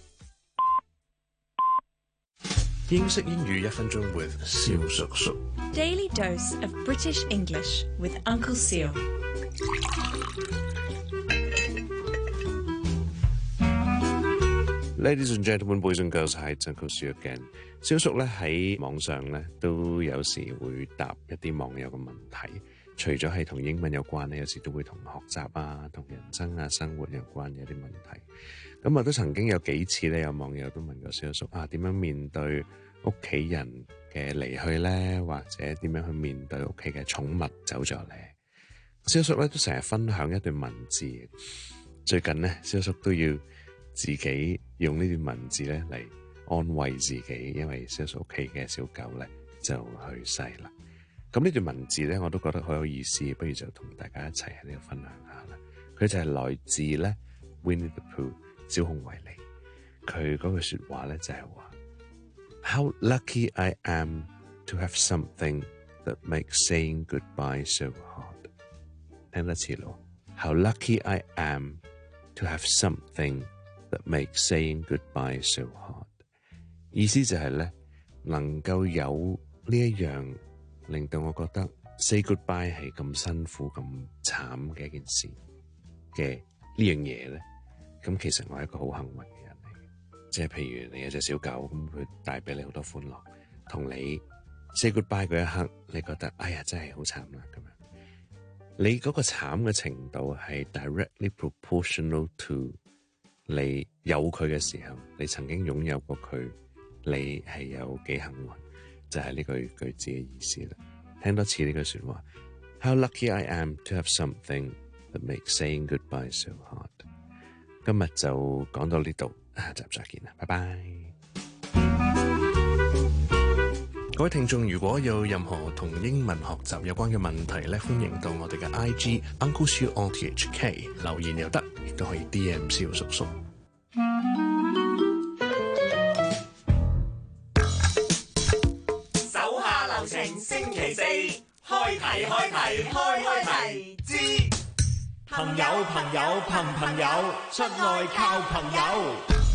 英式英語一分鐘 with 蕭叔叔。 Daily dose of British English with Uncle Seal. Ladies and gentlemen, boys and girls, hi, Uncle Seal again. 蕭叔咧喺網上咧都有時會答一啲網友嘅問題，除咗係同英文有關咧，有時都會同學習啊、同人生啊、生活有關嘅一啲問題。咁我都曾經有幾次咧，有網友都問過蕭叔啊，點樣面對屋企人嘅離去咧，或者點樣去面對屋企嘅寵物走咗咧？蕭叔咧都成日分享一段文字，最近咧蕭叔都要自己用呢段文字咧嚟安慰自己，因為蕭叔屋企嘅小狗咧就去世啦。 咁呢段文字咧，我都覺得好有意思，不如就同大家一齊喺呢度分享下啦。佢就係來自咧 Winnie the Pooh 小熊維尼，佢嗰句説話咧就係話 How lucky I am to have something that makes saying goodbye so hard。聽得似咯 How lucky I am to have something that makes saying goodbye so hard。意思就係咧，能夠有呢一樣令到我覺得 say goodbye 係咁辛苦咁慘嘅一件事嘅呢樣嘢咧，咁其實我係一個好幸運嘅人嚟嘅。即係譬如你有隻小狗，咁佢帶俾你好多歡樂，同你 say goodbye 嗰一刻，你覺得哎呀真係好慘啦咁樣。你嗰個慘嘅程度係 directly proportional to 你有佢嘅時候，你曾經擁有過佢，你係有幾幸運，就係呢句句子嘅意思啦。聽多次呢句說話 How lucky I am to have something that makes saying goodbye so hard。 今日就講到呢度，下集再見啦，拜拜。各位聽眾，如果有任何同英文學習有關嘅問題咧，歡迎到我哋嘅 I G Uncle Siu O T H K 留言又得，亦都可以 D M 蕭叔叔。 手下留情，星期四開題開題開開題之朋友朋友朋朋友，出外靠朋友。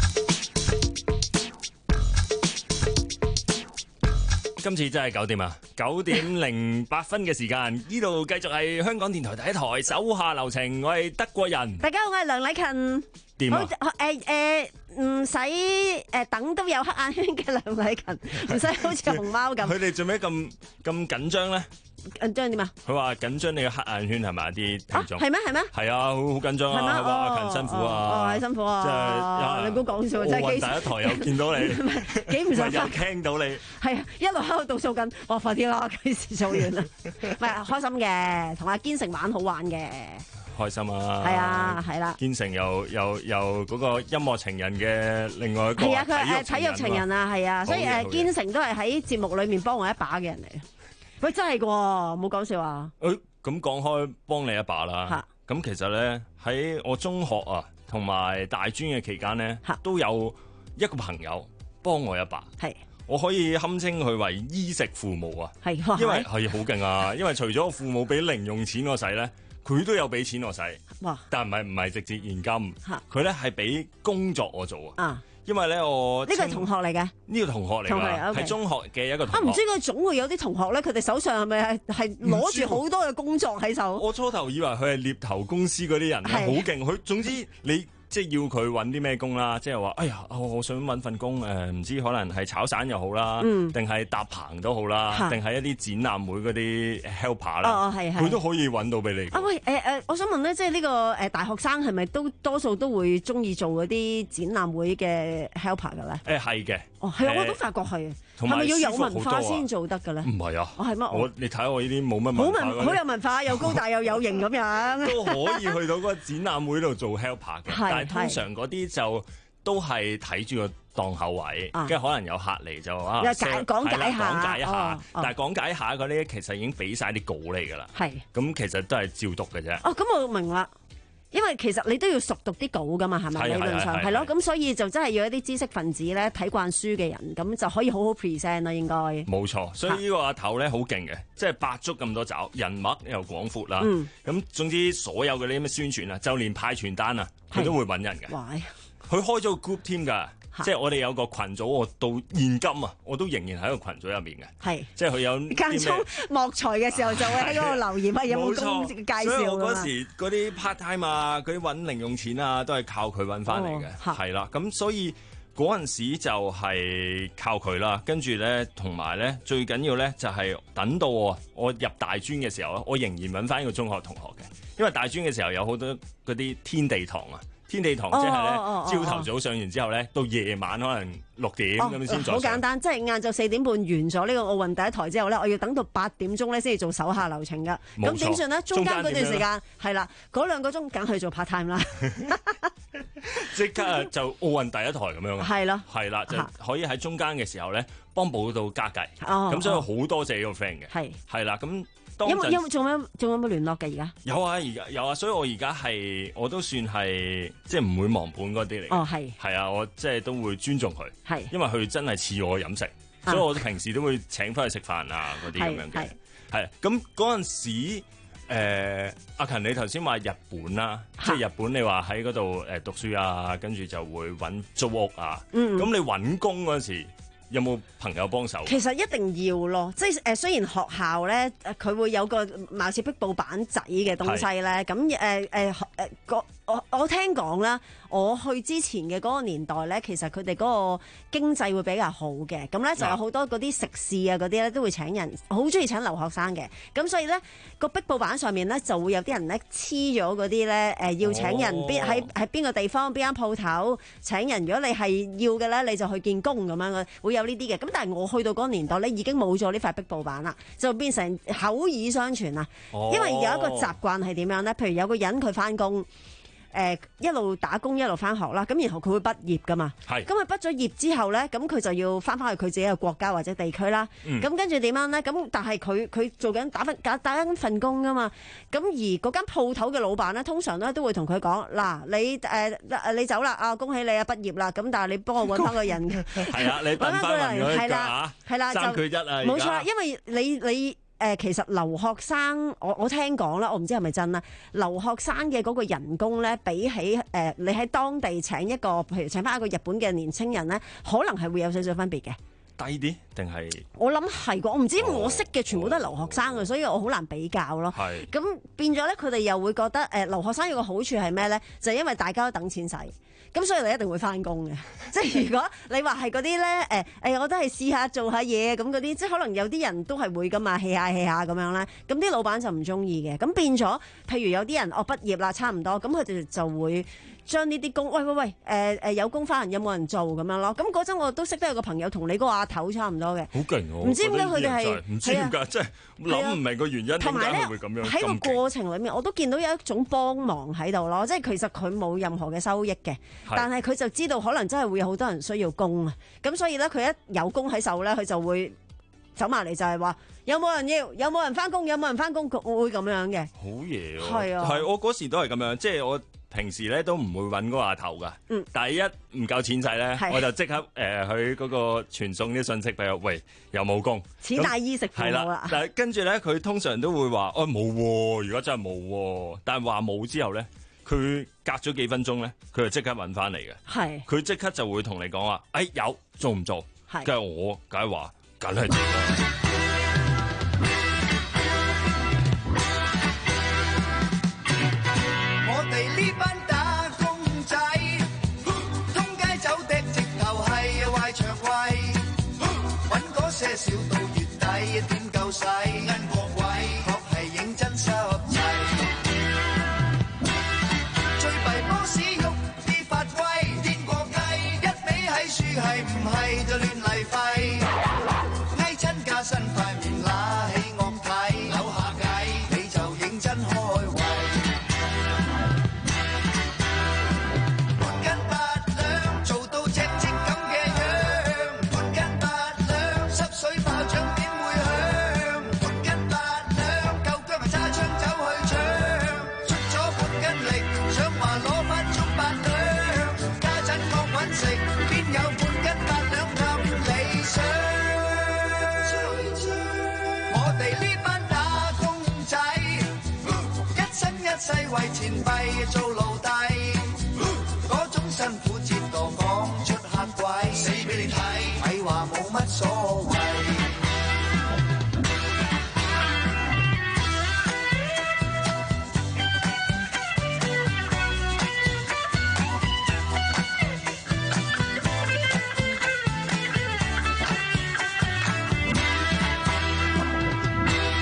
今次真係九點啊！九點零八分嘅時間，呢度繼續係香港電台第一台手下留情，我係德國人。 大家好，我係梁禮勤。 點啊？ 誒誒，唔使誒等都有黑眼圈嘅梁禮勤，唔使好似熊貓咁。 佢哋做咩咁咁緊張咧？ 緊張點啊？ 佢話緊張你嘅黑眼圈係咪啲聽眾？ 係咩係咩？ 係啊，好好緊張啊！佢話阿勤辛苦啊， 哦係辛苦啊！你估講笑真係幾？ 第一台又見到你， 幾唔想又聽到你， 係啊，一路喺度倒數緊，哇快啲啦，幾時做完啊？唔係開心嘅，同阿堅成玩好玩嘅。 開心啊！ 係啊，係啦。 堅成又又又嗰個音樂情人嘅另外一個係啊，佢誒體育情人啊，係啊，所以誒堅成都係喺節目裏面幫我一把嘅人嚟。喂，真係㗎喎，冇講笑啊！ 誒，咁講開幫你一把啦。咁其實咧喺我中學啊同埋大專嘅期間咧，都有一個朋友幫我一把。係，我可以堪稱佢為衣食父母啊。係，因為係好勁啊！因為除咗我父母俾零用錢我使咧，佢都有俾錢我使。哇！但係唔係唔係直接現金，佢咧係俾工作我做啊。因為咧我呢個係同學嚟嘅， 呢個同學嚟㗎，係中學嘅一個同學。 啊，唔知佢總會有啲同學咧，佢哋手上係咪係係攞住好多嘅工作喺手？ 我初頭以為佢係獵頭公司嗰啲人，好勁。佢總之你即係要佢揾啲咩工啦，即係話哎呀，我我想揾份工，誒唔知可能係炒散又好啦，定係搭棚都好啦，定係一啲展覽會嗰啲 helper 啦， 哦係係， 佢都可以揾到俾你。 啊喂，誒誒，我想問咧，即係呢個誒大學生係咪都多數都會中意做嗰啲展覽會嘅 helper 嘅咧？誒係嘅。哦，係啊，我都發覺係。係咪要有文化先做得嘅咧？唔係啊，我係乜？我你睇我呢啲冇乜文化，好文好有文化，又高大又有型咁樣，都可以去到嗰個展覽會度做 helper 嘅。但係通常嗰啲就都係睇住個檔口位，跟住可能有客嚟就啊，解講解下，講解一下。但係講解下嗰啲其實已經俾晒啲稿嚟㗎啦。係。咁其實都係照讀嘅啫。哦，咁我明啦。因為其實你都要熟讀啲稿噶嘛，係咪？理論上係咯，咁所以就真係要一啲知識分子咧，睇慣書嘅人，咁就可以好好 present 啦，應該。冇錯，所以呢個阿頭咧好勁嘅，即係百足咁多爪，人脈又廣闊啦。咁、嗯、總之所有嘅呢啲咩宣傳啊，就連派傳單啊，佢都會揾人嘅。佢開咗個 group 添㗎。即係我哋有個群組，我到現今啊，我都仍然喺個群組入面嘅。係，即係佢有間中莫才嘅時候就會喺嗰度留言啊，有冇工介紹。所以我嗰時嗰啲 part time 啊，嗰啲揾零用錢啊，都係靠佢揾翻嚟嘅。係啦、哦，咁所以嗰陣時就係靠佢啦。跟住咧，同埋咧，最緊要咧就係等到我我入大專嘅時候，我仍然揾翻呢個中學同學嘅，因為大專嘅時候有好多嗰啲天地堂啊。天地堂即係咧，朝頭早上完之後咧，到夜晚可能六點咁先再上。好簡單，即係晏晝四點半完咗呢個奧運第一台之後咧，我要等到八點鐘咧先至做手下留情噶。咁點算咧？中間嗰段時間係啦，嗰兩個鐘梗係做 part time 啦。 即刻啊就奧運第一台咁樣。 係咯， 係啦，就可以喺中間嘅時候咧幫報道家計。 哦， 咁所以好多謝呢個 friend 嘅。 係係啦，咁。 有冇有冇仲有仲有冇聯絡嘅而家？ 有啊，而家有啊，所以我而家係我都算係即係唔會忘本嗰啲嚟嘅。 哦，係係啊，我即係都會尊重佢。 係， 因為佢真係賜我飲食，所以我平時都會請翻去食飯啊嗰啲咁樣嘅。係咁嗰陣時，誒阿勤你頭先話日本啦，即係日本你話喺嗰度誒讀書啊，跟住就會揾租屋啊。嗯，咁你揾工嗰陣時。有冇朋友幫手？ 其實一定要咯，即係誒雖然學校咧佢會有個貌似壁布板仔嘅東西咧，咁誒誒誒個我我聽講啦，我去之前嘅嗰個年代咧，其實佢哋嗰個經濟會比較好嘅，咁咧就有好多嗰啲食肆啊嗰啲咧都會請人，好中意請留學生嘅，咁所以咧個壁布板上面咧就會有啲人咧黐咗嗰啲咧誒要請人邊喺喺邊個地方邊間鋪頭請人，如果你係要嘅咧你就去見工咁樣嘅，會有呢啲嘅。咁但係我去到嗰個年代咧已經冇咗呢塊壁布板啦，就變成口耳相傳啊。 哦、 因為有一個習慣係點樣咧？譬如有個人佢翻工。誒、呃、一路打工一路翻學啦，咁然後佢會畢業噶嘛，咁佢畢咗業之後咧，咁佢就要翻返去佢自己嘅國家或者地區啦。咁、嗯、跟住點樣咧？咁但係佢佢做緊打份打打緊份工噶嘛，咁而嗰間鋪頭嘅老闆咧，通常咧都會同佢講：嗱，你誒、呃、你走啦，啊恭喜你啊畢業啦，咁但係你幫我揾翻個人嘅， 係啊，你揾翻個人係啦，係啦， 三缺一啊， 冇錯啦，因為你你。誒、呃、其實留學生，我我聽講啦，我唔知係咪真啦。留學生嘅嗰個人工咧，比起誒、呃、你喺當地請一個，譬如請翻一個日本嘅年青人咧，可能係會有少少分別嘅。 低啲定係？我諗係啩，我唔知我識嘅全部都係留學生嘅，所以我好難比較咯。係。咁變咗咧，佢哋又會覺得誒、呃、留學生有個好處係咩咧？就係、因為大家都等錢使。咁所以你一定會翻工嘅，即係如果你話係嗰啲咧，誒誒，我都係試下做下嘢咁嗰啲，即係可能有啲人都係會噶嘛，hea下 hea下咁樣咧，咁啲老闆就唔中意嘅，咁變咗，譬如有啲人哦畢業啦，差唔多，咁佢哋就會將呢啲工，喂喂喂，誒、呃、誒有工翻人有冇人做咁樣咯？咁嗰陣我都識得有個朋友同你嗰個阿頭差唔多嘅， 好勁喎！ 唔知點解佢哋係唔知點解，即係諗唔明個原因，點解佢會咁樣？ 喺個過程裏面，我都見到有一種幫忙喺度咯，即係其實佢冇任何嘅收益嘅，但係佢就知道可能真係會有好多人需要工啊，咁所以咧佢一有工喺手咧，佢就會走埋嚟就係話有冇人要，有冇人翻工，有冇人翻工，我會咁樣嘅。好嘢喎！ 係啊， 係我嗰時都係咁樣，即係我。平時咧都唔會揾嗰個阿頭噶，嗯、但係一唔夠錢使咧，我就即刻誒去嗰個傳送啲信息俾我，喂有冇工？ 錢大衣食飯啦。但係跟住咧，佢通常都會話：哦冇喎，如果真係冇喎。但係話冇之後咧，佢隔咗幾分鐘咧，佢就即刻揾翻嚟嘅。係，佢即刻就會同你講話：誒、哎、有做唔做？係，跟住我梗係話，梗係做啦。 呢班打工仔，通街走的直頭係壞腸胃，揾嗰些少到月底點夠使？因各位確係認真濕滯，最弊波士喐啲發威，癲過雞，一味喺樹係唔係就亂嚟廢，挨親加身塊面揦起惡睇，扭下計你就認真開胃。世為錢幣做奴隸，嗰種辛苦折墮講出嚇鬼，死俾你睇，咪話冇乜所謂。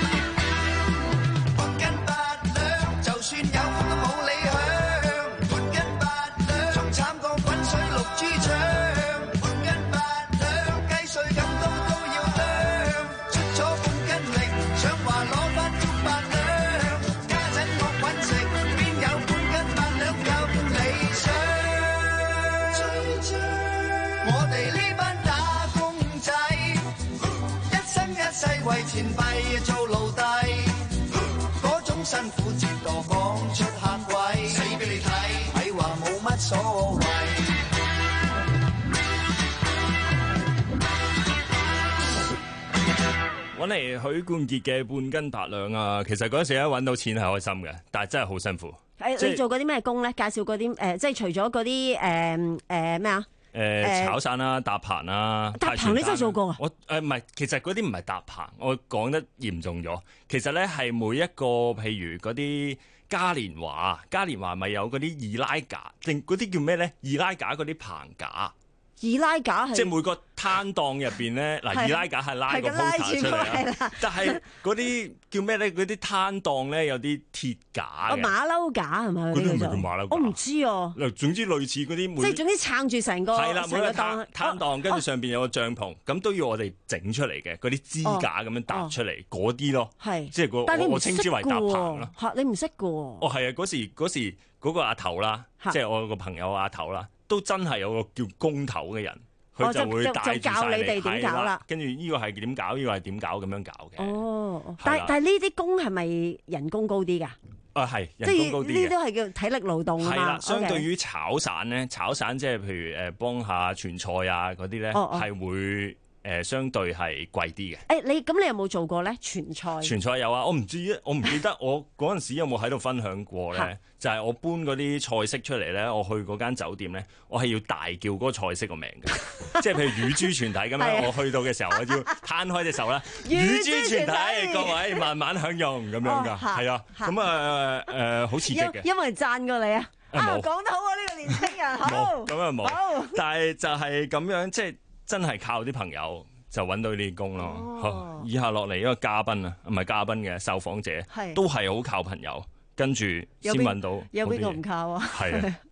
半斤八兩，就算有風都冇理響。 為做奴隸，嗰種辛苦折墮講出客位，死俾你睇，咪話冇乜所謂。 揾嚟許冠傑嘅半斤八兩啊！其實嗰陣時咧揾到錢係開心嘅，但係真係好辛苦。 誒， 即係你做過啲咩工咧？介紹過啲誒，即係除咗嗰啲誒誒咩啊？ 誒炒散啦、搭棚啦， 搭棚你真係做過啊？ 我誒唔係，其實嗰啲唔係搭棚，我講得嚴重咗。其實咧係每一個譬如嗰啲嘉年華，嘉年華咪有嗰啲二拉架，定嗰啲叫咩咧？二拉架嗰啲棚架。 二拉架係即係每個攤檔入邊咧，嗱二拉架係拉個 poster 出嚟啊！但係嗰啲叫咩咧？嗰啲攤檔咧有啲鐵架嘅。 馬騮架係咪？ 嗰啲唔係叫馬騮架。 我唔知啊。 嗱，總之類似嗰啲。 即係總之撐住成個。 係啦，每個檔攤檔跟住上邊有個帳篷，咁都要我哋整出嚟嘅，嗰啲支架咁樣搭出嚟嗰啲咯。 係。 即係個我我稱之為搭棚咯。 嚇！你唔識㗎喎。 哦，係啊！嗰時嗰時嗰個阿頭啦，即係我個朋友阿頭啦。都真係有個叫工頭嘅人，佢就會帶住晒你點搞啦。跟住呢個係點搞，呢個係點搞，咁樣搞嘅。 哦，但但係呢啲工係咪人工高啲㗎？ 啊，係人工高啲嘅。 呢啲都係叫體力勞動啊嘛。 係啦，相對於炒散咧，炒散即係譬如誒幫下傳菜啊嗰啲咧，係會。誒相對係貴啲嘅。 誒你咁你有冇做過咧？傳菜傳菜有啊，我唔知，我唔記得我嗰陣時有冇喺度分享過咧。就係我搬嗰啲菜式出嚟咧，我去嗰間酒店咧，我係要大叫嗰個菜式個名嘅，即係譬如乳豬全體咁樣，我去到嘅時候我要攤開隻手啦，乳豬全體，各位慢慢享用咁樣㗎，係啊，咁啊誒好刺激嘅。 因為讚過你啊，啊講得好啊，呢個年輕人好， 咁啊冇，但係就係咁樣即係。真係靠啲朋友就揾到呢啲工咯。哦、以下落嚟一個嘉賓啊，唔係嘉賓嘅受訪者，是都係好靠朋友，跟住先揾到。 有邊個唔靠啊？ 係啊。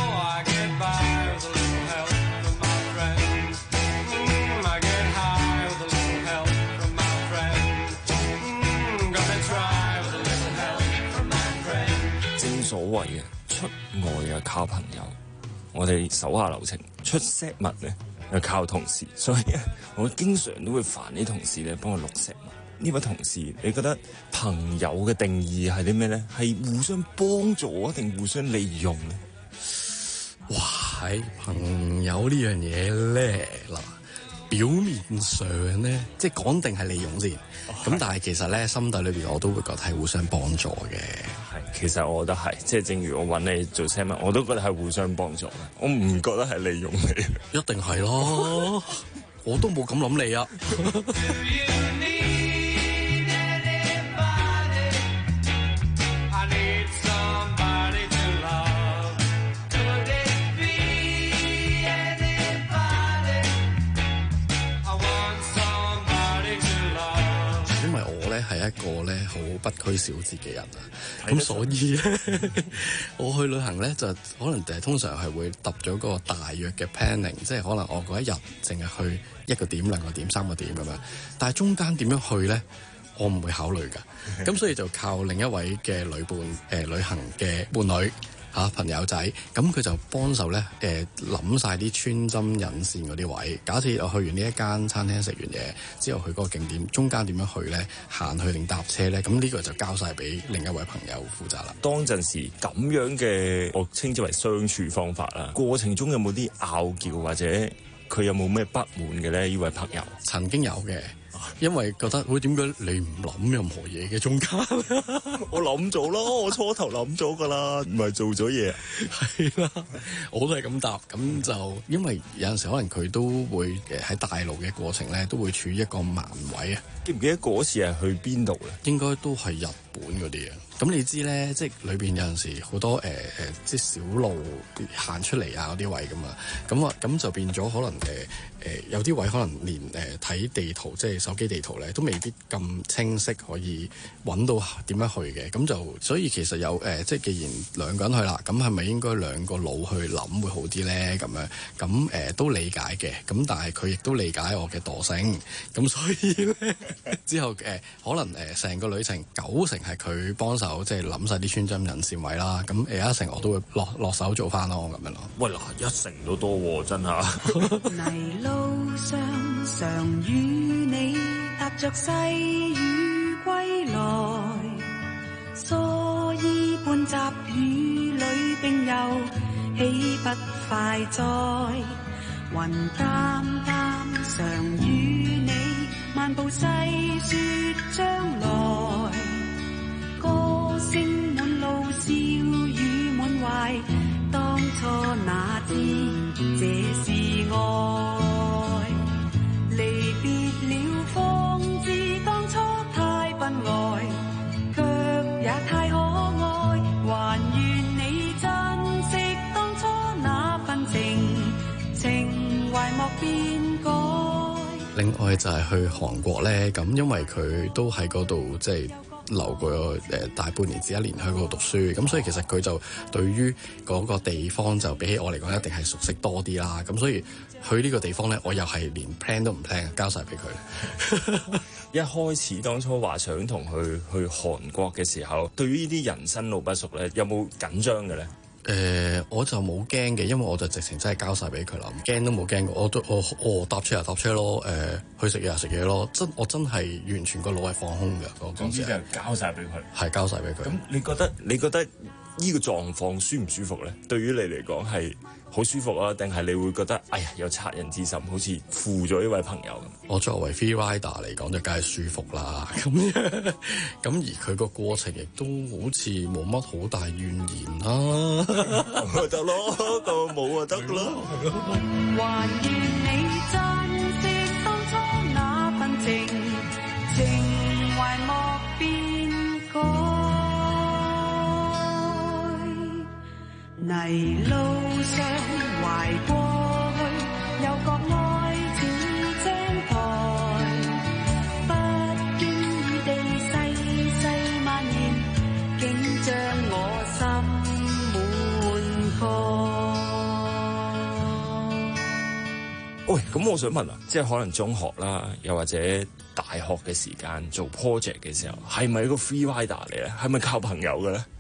正所謂嘅出外啊靠朋友，我哋手下留情，出 set 物咧。又靠同事，所以我經常都會煩啲同事咧幫我錄石物。呢位同事，你覺得朋友嘅定義係啲咩咧？係互相幫助啊，定互相利用咧？ 哇！喺朋友呢樣嘢咧，嗱，表面上咧，即係講定係利用先，咁、哦、但係其實咧，心底裏邊我都會覺得係互相幫助嘅。 係，其實我覺得係，即係正如我揾你做車物，我都覺得係互相幫助嘅，我唔覺得係利用你。 一定係咯，我都冇咁諗你啊。係一個咧好不拘小節嘅人啊，咁所以咧，我去旅行咧就可能誒通常係會揼咗個大約嘅 planning，即係可能我嗰一日淨係去一個點、兩個點、三個點咁樣，但係中間點樣去咧，我唔會考慮㗎，咁所以就靠另一位嘅旅伴誒、呃、旅行嘅伴侶。嚇、啊、朋友仔，咁佢就幫手咧，誒諗晒啲穿針引線嗰啲位。假設我去完呢一間餐廳食完嘢之後，去嗰個景點，中間點樣去咧？行去定搭車咧？咁呢個就交晒俾另一位朋友負責啦。 當陣時咁樣嘅，我稱之為相處方法啦。過程中有冇啲拗撬或者佢有冇咩不滿嘅咧？呢位朋友曾經有嘅。因為覺得，喂，點解你唔諗任何嘢嘅中間？ 我諗咗咯，我初頭諗咗噶啦，唔係做咗嘢。 係啦，我都係咁答。咁就因為有陣時可能佢都會誒喺大陸嘅過程咧，都會處於一個盲位啊。 記唔記得嗰次係去邊度咧？ 應該都係日本嗰啲啊。咁你知咧，即係裏邊有陣時好多誒誒、呃，即係小路行出嚟啊嗰啲位噶嘛。咁啊，咁就變咗可能誒誒、呃，有啲位可能連誒睇、呃、地圖，即係手機地圖咧，都未必咁清晰可以揾到點樣去嘅。咁就所以其實有誒、呃，即係既然兩個人去啦，咁係咪應該兩個腦去諗會好啲咧？咁樣咁誒、呃、都理解嘅。咁但係佢亦都理解我嘅惰性。咁所以咧之後誒、呃，可能誒成、呃、個旅程九成係佢幫手。即係諗晒啲穿針引線位啦，咁誒一成我都會落落手做翻咯，咁樣咯。 喂嗱，一成都多喎，真係。 泥路上常與你踏着細雨。 豈不快哉？雲淡淡常與你漫步細説將來，歌聲滿路，笑語滿懷，當初哪知這是愛？離別了方知當初太笨呆，卻也太可愛，還願你珍惜當初那份情，情懷莫變改。 另外就係去韓國咧，咁因為佢都喺嗰度即係留過誒大半年至一年喺嗰度讀書，咁所以其實佢就對於嗰個地方就比起我嚟講一定係熟悉多啲啦。咁所以去呢個地方咧，我又係連 plan 都唔 plan，交晒俾佢。 一開始當初話想同佢去韓國嘅時候，對於呢啲人生路不熟咧，有冇緊張嘅咧？ 誒、呃，我就冇驚嘅，因為我就直情真係交晒俾佢啦，驚都冇驚過。我都我我搭車就搭車咯，誒、呃，去食嘢就食嘢咯，真我真係完全個腦係放空嘅。我總之就交晒俾佢， 係交晒俾佢。 咁你覺得你覺得呢個狀況舒唔舒服咧？對於你嚟講係好舒服啊，定係你會覺得哎呀有惻隱之心，好似負咗呢位朋友咁？ 我作為 free rider 嚟講就梗係舒服啦，咁咁而佢個過程亦都好似冇乜好大怨言啦， 得咯，都冇啊得咯。 還願你珍惜當初那份情，情懷莫變改。泥路上懷過去，有個愛似青苔，不經意地細細蔓延，竟將我心滿蓋。 喂，咁我想問啊，即係可能中學啦，又或者大學嘅時間做 project 嘅時候，係咪一個 free rider 嚟咧？係咪靠朋友嘅咧？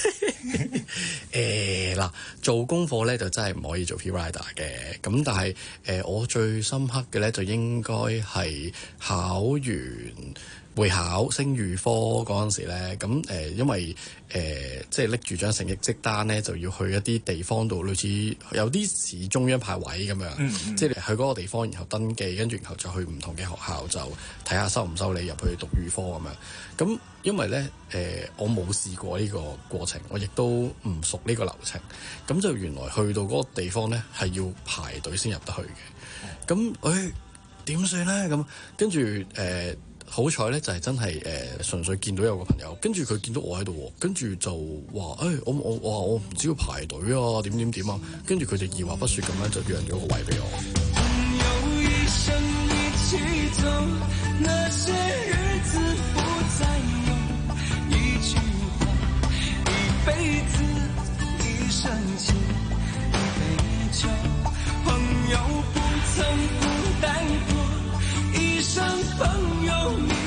誒嗱、呃，做功課咧就真係唔可以做 free rider 嘅，咁但係誒、呃、我最深刻嘅咧就應該係考完會考升預科嗰陣時咧，咁誒、呃、因為誒、呃、即係拎住張成績績單咧，就要去一啲地方度，類似有啲似中央派位咁樣，嗯嗯即係去嗰個地方，然後登記，跟住然後就去唔同嘅學校就睇下收唔收你入去讀預科咁樣。咁因為咧誒、呃、我冇試過呢個過程，我亦都唔熟呢個流程，咁就原來去到嗰個地方咧係要排隊先入得去嘅。咁誒點算咧？咁跟住誒。呃好彩咧，就係真係誒、呃，純粹見到有個朋友，跟住佢見到我喺度，跟住就話：誒、哎，我我我話我唔知要排隊啊，點點點啊，跟住佢就二話不說咁樣就讓咗個位俾我。 朋友一生一起走，那些日子不再有，一句話，一輩子，一生情，一杯酒，朋友不曾孤單過，一生朋友。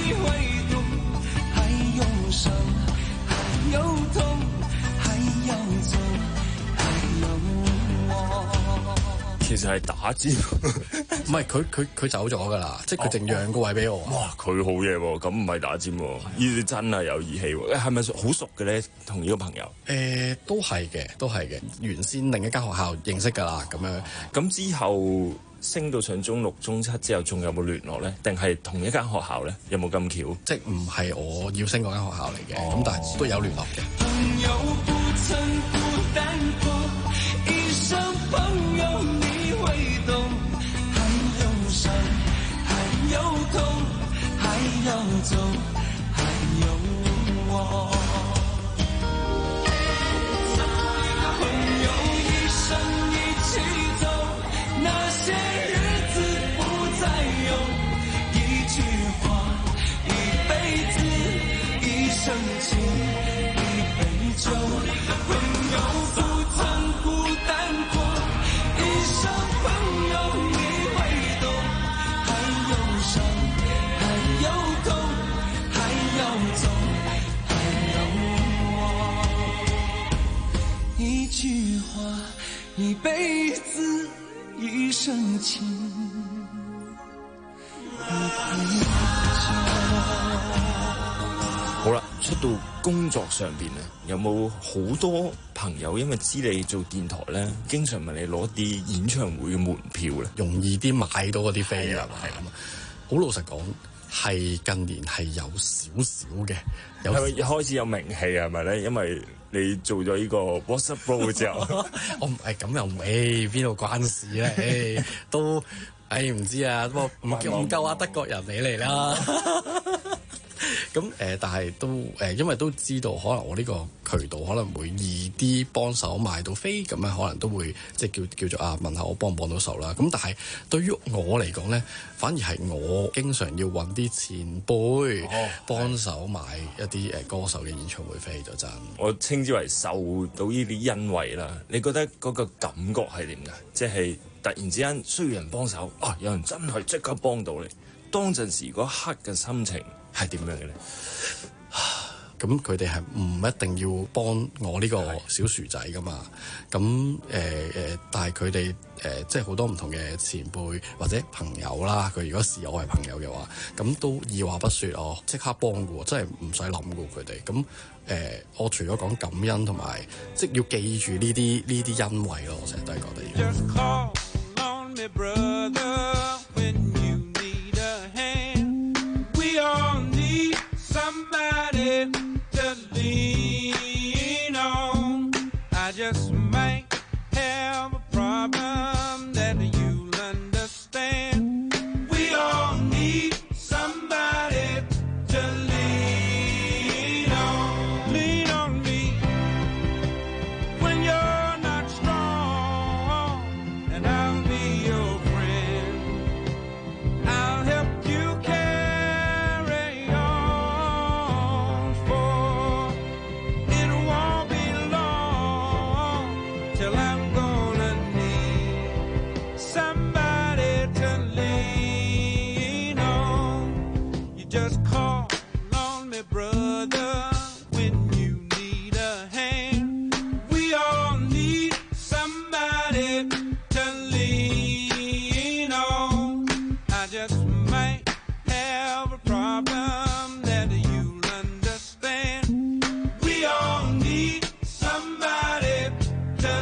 其實係打尖， 唔係佢佢佢走咗㗎啦，即係佢淨讓個位俾我。 哇！佢好嘢喎，咁唔係打尖喎，呢啲真係有義氣喎。係咪好熟嘅咧？同呢個朋友？誒、 呃，都係嘅，都係嘅。原先另一間學校認識㗎啦，咁樣。 咁之後升到上中六、中七之後，仲有冇聯絡咧？定係同一間學校咧？有冇咁巧？ 即係唔係我要升嗰間學校嚟嘅，咁、哦、但係都有聯絡嘅。 朋友不曾孤單過，一生朋友你會懂，還有傷，還有痛，還要走，還有我。朋友一生一起走，那些日子不再有，一句話，一輩子，一生情，一杯酒。朋友不曾孤單過，一生朋友你會懂，還有傷，還有痛，還要走，還好啦，出到工作上邊咧，有冇好多朋友因為知你做電台咧，經常問你攞啲演唱會嘅門票咧， 容易啲買到嗰啲飛啊？係咁啊！好老實講，係近年係有少少嘅，有係咪開始有名氣係咪咧？因為你做咗呢個 WhatsApp Pro 之後， 我唔係咁又唔誒邊度關事咧？誒都誒唔知啊，不過唔唔夠啊德國人你嚟啦。咁誒、呃，但係都誒、呃，因為都知道，可能我呢個渠道可能會易啲幫手買到飛，咁樣可能都會即係叫叫做啊問下我幫唔幫到手啦。咁但係對於我嚟講咧，反而係我經常要揾啲前輩幫手買一啲誒歌手嘅演唱會飛就真。 我稱之為受到呢啲恩惠啦。你覺得嗰個感覺係點㗎？即係突然之間需要人幫手，啊有人真係即刻幫到你。當陣時嗰刻嘅心情係點樣嘅咧？ 咁佢哋係唔一定要幫我呢個小薯仔噶嘛？咁誒誒，但係佢哋誒即係好多唔同嘅前輩或者朋友啦。佢如果視我係朋友嘅話，咁都二話不說哦，即刻幫嘅喎，真係唔使諗嘅佢哋。咁誒、呃，我除咗講感恩同埋，即係要記住呢啲呢啲恩惠咯。我成日都係覺得要。Just call on me, brother, when you need a hand. We all need somebody to lean on. I just might have a problem that you'll understand. We all need somebody to lean on. Lean on me when you're not strong, and I'll be your friend. I'll help you carry on, for it won't be long till I'm gonna need somebody to lean on. You just call on me, brother, when you need a hand. We all need somebody to lean on. I just might have a problem that you'll understand. We all need somebody to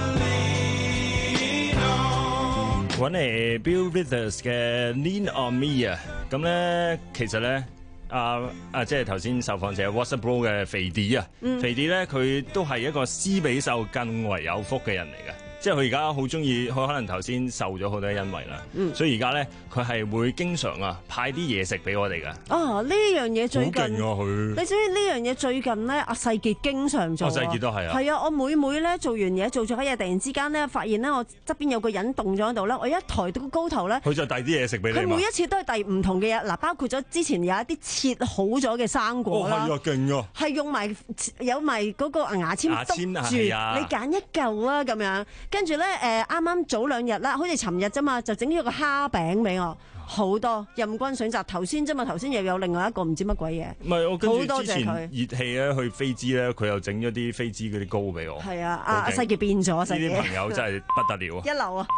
lean on. 揾嚟 Bill Withers 嘅 Lean on Me 啊，咁咧其實咧啊啊即係頭先受訪者 WhatsApp Pro 嘅肥弟啊， 嗯肥弟咧佢都係一個施比受更為有福嘅人嚟嘅。即係佢而家好中意，佢可能頭先受咗好多恩惠啦， 嗯所以而家咧佢係會經常啊派啲嘢食俾我哋噶。 啊！呢樣嘢最近， 好勁啊佢你知唔知呢樣嘢最近咧？阿世傑經常做啊， 哦世傑都係啊係啊！我每每咧做完嘢做咗嘢，突然之間咧發現咧我側邊有個人動咗喺度咧，我一抬到高頭咧， 佢就遞啲嘢食俾你嘛。 佢每一次都係遞唔同嘅嘢，嗱，包括咗之前有一啲切好咗嘅生果啦， 哦係啊勁啊， 係用埋有埋嗰個牙籤牙籤篤住， 係啊你揀一嚿啊咁樣，跟住咧誒啱啱早兩日啦，好似尋日啫嘛，就整咗個蝦餅俾我。好多任君選擇，頭先啫嘛，頭先又有另外一個唔知乜鬼嘢。 唔係我跟好住之前多謝佢。 熱氣咧去飛枝咧，佢又整咗啲飛枝嗰啲糕俾我。 係啊，阿好勁阿世傑變咗， 呢世傑啲朋友真係不得了啊！ 一流啊！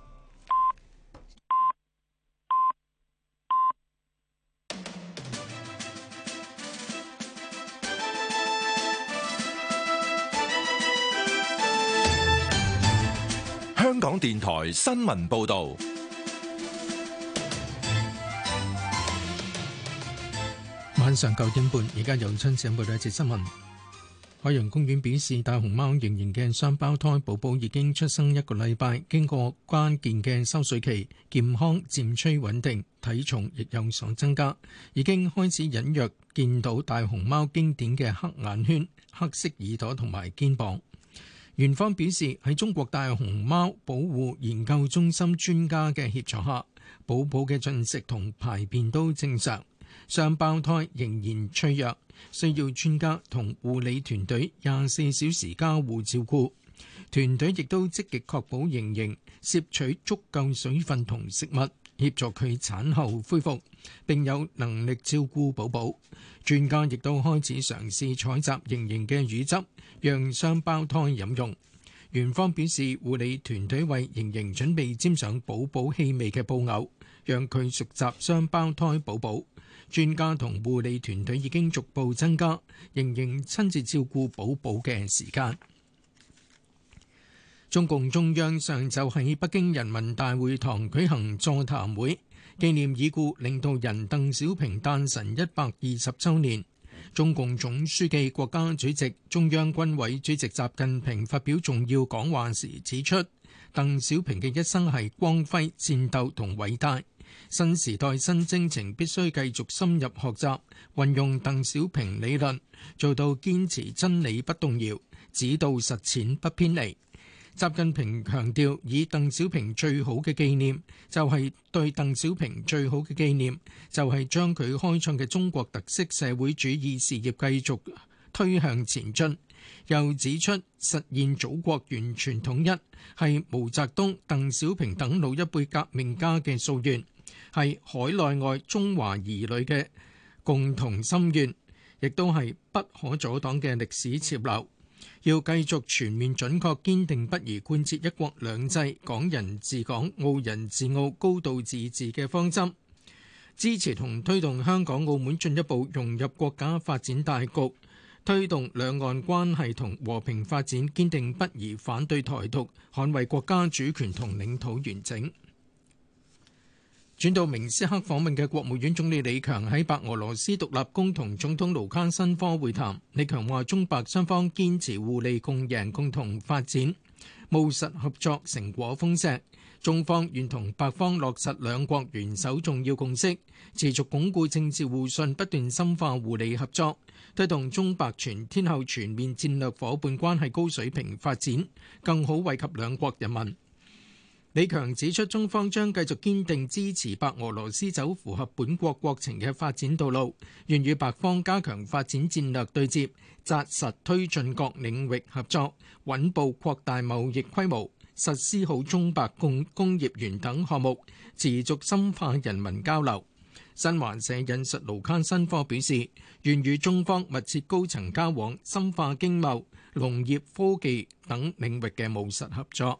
香港電台新聞報導。 晚上九點半，而家由春節報道一節新聞。海洋公園表示，大熊貓仍然嘅雙胞胎寶寶已經出生一個禮拜，經過關鍵嘅收水期，健康漸趨穩定，體重亦有所增加，已經開始隱約見到大熊貓經典嘅黑眼圈、黑色耳朵同埋肩膀。園方表示，喺中國大熊貓保護研究中心專家嘅協助下，寶寶嘅進食同排便都正常。雙胞胎仍然脆弱，需要專家同護理團隊廿四小時交互照顧。團隊亦都積極確保盈盈攝取足夠水分同食物，協助佢產後恢復，並有能力照顧寶寶。專家亦都開始嘗試採集盈盈嘅乳汁，讓雙胞胎飲用。園方表示，護理團隊為盈盈準備沾上寶寶氣味嘅布偶，讓佢熟習雙胞胎寶寶。 專家同護理團隊已經逐步增加仍然親自照顧寶寶嘅時間。中共中央上晝喺北京人民大會堂舉行座談會，紀念已故領導人鄧小平誕辰一百二十週年。中共總書記、國家主席、中央軍委主席習近平發表重要講話時指出，鄧小平嘅一生係光輝、戰鬥同偉大。新時代新征程必須繼續深入學習，運用鄧小平理論，做到堅持真理不動搖，指導實踐不偏離。習近平強調，以鄧小平最好嘅紀念，就係對鄧小平最好嘅紀念，就係將佢開創嘅中國特色社會主義事業繼續推向前進。又指出，實現祖國完全統一係毛澤東、鄧小平等老一輩革命家嘅夙願，係海內外中華兒女嘅共同心願，亦都係不可阻擋嘅歷史潮流。要繼續全面準確堅定不移貫徹一國兩制、港人治港、澳人治澳、高度自治嘅方針，支持同推動香港澳門進一步融入國家發展大局，推動兩岸關係同和平發展，堅定不移反對台獨，捍衛國家主權同領土完整。轉到明斯克訪問嘅國務院總理李強喺白俄羅斯獨立宮同總統盧卡申科會談。李強話：中白雙方堅持互利共贏，共同發展，務實合作成果豐碩。中方願同白方落實兩國元首重要共識，持續鞏固政治互信，不斷深化互利合作，推動中白全天候全面戰略夥伴關係高水平發展，更好惠及兩國人民。李強指出，中方將繼續堅定支持白俄羅斯走符合本國國情嘅發展道路，願與白方加強發展戰略對接，紮實推進各領域合作，穩步擴大貿易規模，實施好中白共工業園等項目，持續深化人民交流。新華社引述盧卡申科表示，願與中方密切高層交往，深化經貿、農業、科技等領域嘅務實合作。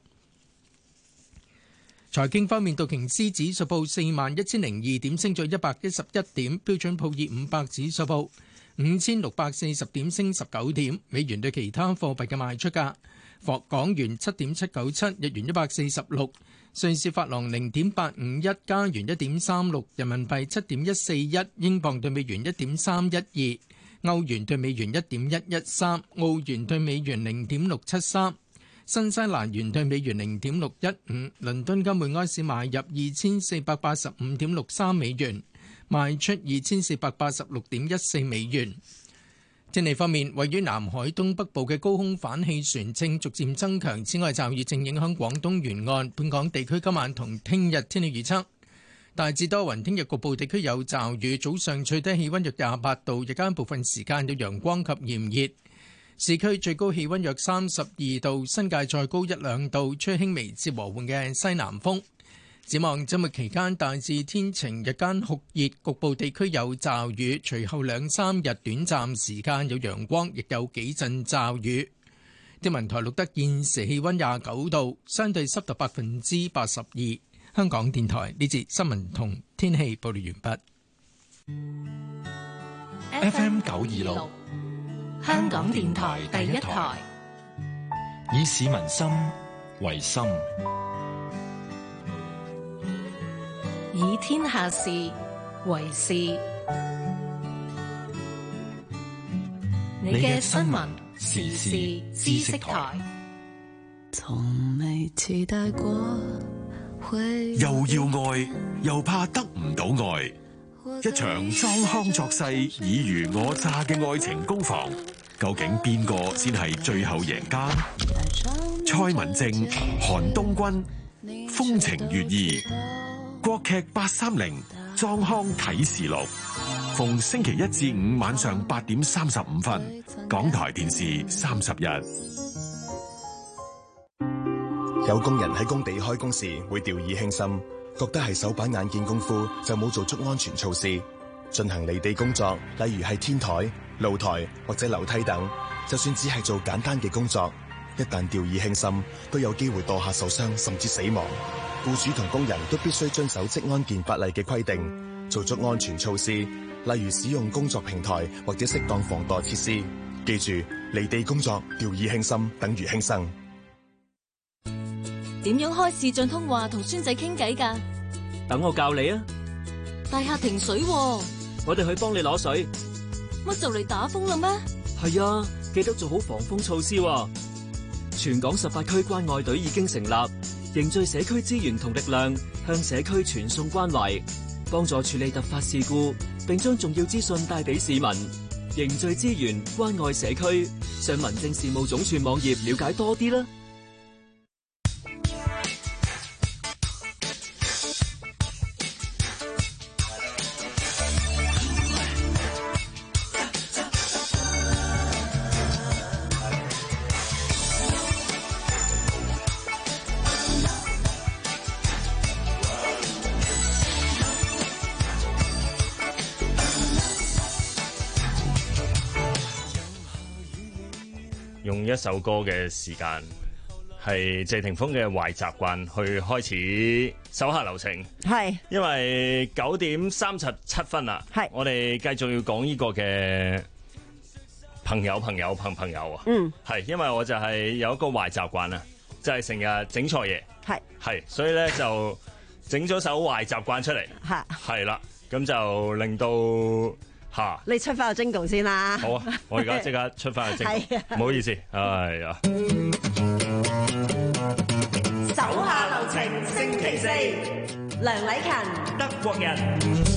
財經方面，道瓊斯指數報四萬一千零二點，升咗一百一十一點；標準普爾五百指數報五千六百四十點，升十九點。美元對其他貨幣嘅賣出價：港元七點七九七，日元一百四十六，瑞士法郎零點八五一，加元一點三六，人民幣七點一四一，英鎊對美元一點三一二，歐元對美元一點一一三，澳元對美元零點六七三。新西蘭元對美元零點六一五，倫敦金每安士買入二千四百八十五點六三美元，賣出二千四百八十六點一四美元。天氣方面，位於南海東北部嘅高空反氣旋正逐漸增強，此外驟雨正影響廣東沿岸。本港地區今晚同聽日天氣預測大致多雲，聽日局部地區有驟雨，早上最低氣溫約廿八度，日間部分時間有陽光及炎熱。市區最高氣溫約三十二度，新界再高一兩度，吹輕微至和緩嘅西南風。展望周末期間大致天晴，日間酷熱，局部地區有驟雨，隨後兩三日短暫時間有陽光，亦有幾陣驟雨。天文台錄得現時氣溫廿九度，相對濕度百分之八十二。香港電台呢節新聞同天氣報道完畢。 F M 九二六。 香港電台第一台， 以市民心為心， 以天下事為事。你嘅新聞時事知識台， 從未期待過會又要愛，又怕得唔到愛。一場裝腔作勢、爾虞我詐嘅愛情攻防，究竟邊個先係最後贏家？蔡文正、韓東君，風情月兒，國劇八三零裝腔啟示錄，逢星期一至五晚上八點三十五分，港台電視三十日。 有工人喺工地開工時會掉以輕心，覺得係手板眼見功夫就冇做足安全措施。進行離地工作，例如係天台、露台或者樓梯等，就算只係做簡單嘅工作，一旦掉以輕心，都有機會墮下受傷甚至死亡。僱主同工人都必須遵守職安健法例嘅規定，做足安全措施， 例如使用工作平台或者適當防墮設施。記住，離地工作掉以輕心，等於輕生。 點樣開視像通話同孫仔傾偈㗎？ 等我教你啊！ 大廈停水喎， 我哋去幫你攞水。 乜就嚟打風啦咩？ 係啊，記得做好防風措施喎。全港十八區關愛隊已經成立，凝聚社區資源同力量，向社區傳送關懷，幫助處理突發事故，並將重要資訊帶俾市民。凝聚資源，關愛社區，上民政事務總署網頁了解多啲啦。 用一首歌嘅時間，係謝霆鋒嘅壞習慣去開始手下留情。 係， 因為九點三十七分啦。係，我哋繼續要講呢個嘅朋友朋友朋朋友啊。 嗯， 係，因為我就係有一個壞習慣啊，就係成日整錯嘢。 係，係， 所以咧就整咗首壞習慣出嚟。係，係啦，咁就令到。吓！ 你出翻個 jingle 先啦。 好啊，我而家即刻出翻個 jingle。唔好意思，哎呀。 手下留情，星期四， 梁禮勤， 德國人。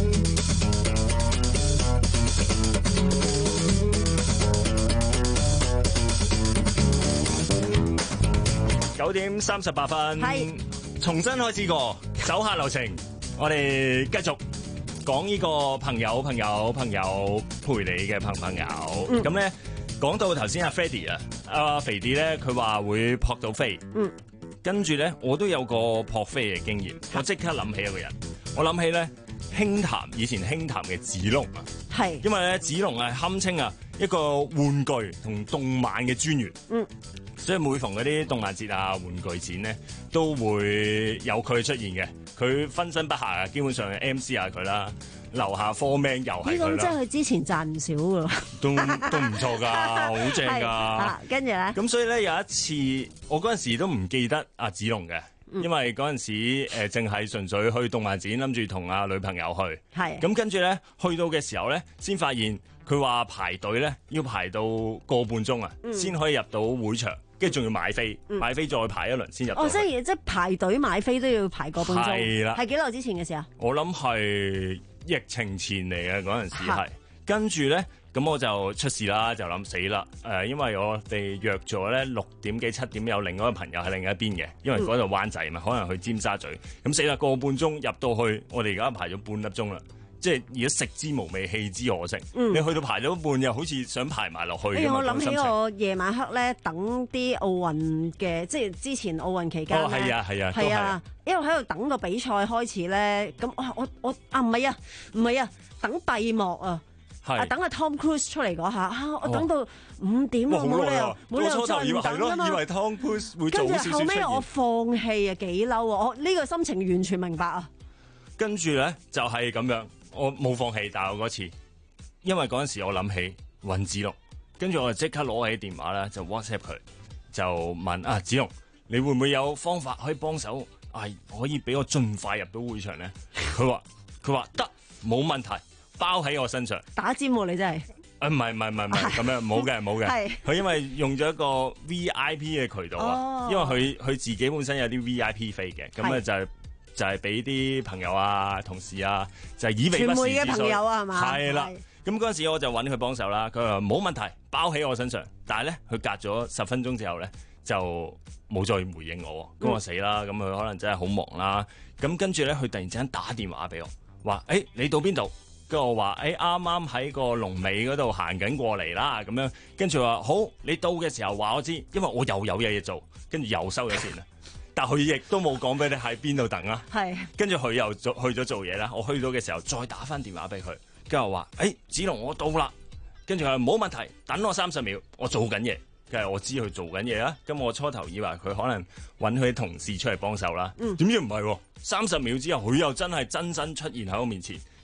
九點三十八分，係重新開始過，手下留情，我哋繼續。講呢個朋友朋友朋友陪你嘅朋朋友，咁咧講到頭先阿 Freddie 啊，阿肥啲咧佢話會撲到飛，嗯，跟住咧我都有個撲飛嘅經驗，我即刻諗起一個人，我諗起咧輕談以前輕談嘅子龍啊，係，因為咧子龍係堪稱啊一個玩具同動漫嘅專員，嗯，所以每逢嗰啲動漫節啊、玩具展咧都會有佢出現嘅。佢分身不下啊，基本上 M C 下佢啦，樓下 four man 又係佢啦。 呢個即係佢之前賺唔少噶咯， 都都唔錯㗎，好正㗎。 跟住咧，咁所以咧有一次，我嗰陣時都唔記得阿子龍嘅，嗯、因為嗰陣時誒淨係純粹去動漫展，諗住同阿女朋友去。係。咁跟住咧，去到嘅時候咧，先發現佢話排隊咧要排到個半鐘啊，先、嗯、可以入到會場。跟住仲要買飛，嗯、買飛再排一輪先入到。 哦，即係即係排隊買飛都要排個半鐘。 係啦， 係幾耐之前嘅事啊？ 我諗係疫情前嚟嘅嗰陣時係。跟住咧，咁我就出事啦，就諗死啦。誒、呃，因為我哋約咗咧六點幾七點有另外一個朋友喺另一邊嘅，因為嗰度灣仔嘛，可能去尖沙咀。咁死啦，個半鐘入到去，我哋而家排咗半粒鐘啦。即係而家食之無味，棄之可惜。嗯、你去到排咗半，又好似想排埋落去。 哎、我諗起我夜晚黑咧等啲奧運嘅，即係之前奧運期間咧。哦，係啊，係啊，係啊，因為喺度等個比賽開始咧，咁我我我啊唔係啊，唔係啊，等閉幕啊，啊等阿 Tom Cruise 出嚟嗰下啊，我等到五點啊，冇、哦、理由冇理由再唔等㗎嘛。 以為 Tom Cruise 會早少少出現。 跟住後尾我放棄啊，幾嬲啊！我呢個心情完全明白啊。 跟住咧就係咁樣。我冇放棄，但係我嗰次，因為嗰陣時我諗起尹子龍，跟住我就即刻攞起電話咧，就 WhatsApp 佢，就問啊子龍，你會唔會有方法可以幫手啊？可以俾我盡快入到會場咧？佢話佢話得，冇問題，包喺我身上。 打尖喎、啊、你真係。 啊唔係唔係唔係唔係咁樣，冇嘅冇嘅。係佢因為用咗一個 V I P 嘅渠道啊，哦、因為佢佢自己本身有啲 V I P 飛嘅，咁啊就係。就係俾啲朋友啊、同事啊，就係、是、以備不時之需。傳媒嘅朋友啊，係嘛？係啦。咁嗰陣時我就揾佢幫手啦。佢話冇問題，包喺我身上。但係咧，佢隔咗十分鐘之後咧，就冇再回應我。咁、嗯、我死啦！咁佢可能真係好忙啦。咁跟住咧，佢突然之間打電話俾我，話：誒、欸、你到邊度？跟住我話：誒啱啱喺個龍尾嗰度行緊過嚟啦。咁樣跟住話好，你到嘅時候話我知，因為我又有嘢嘢做。跟住又收咗線啦。但佢亦都冇講俾你喺邊度等啦，係。跟住佢又做去咗做嘢啦。我去到嘅時候再打翻電話俾佢，跟住我話：誒、欸，子龍我到啦。跟住佢話冇問題，等我三十秒，我做緊嘢。跟住我知佢做緊嘢啦。咁我初頭以為佢可能揾佢啲同事出嚟幫手啦，點知唔係喎。三十秒之後，佢又真係真身出現喺我面前，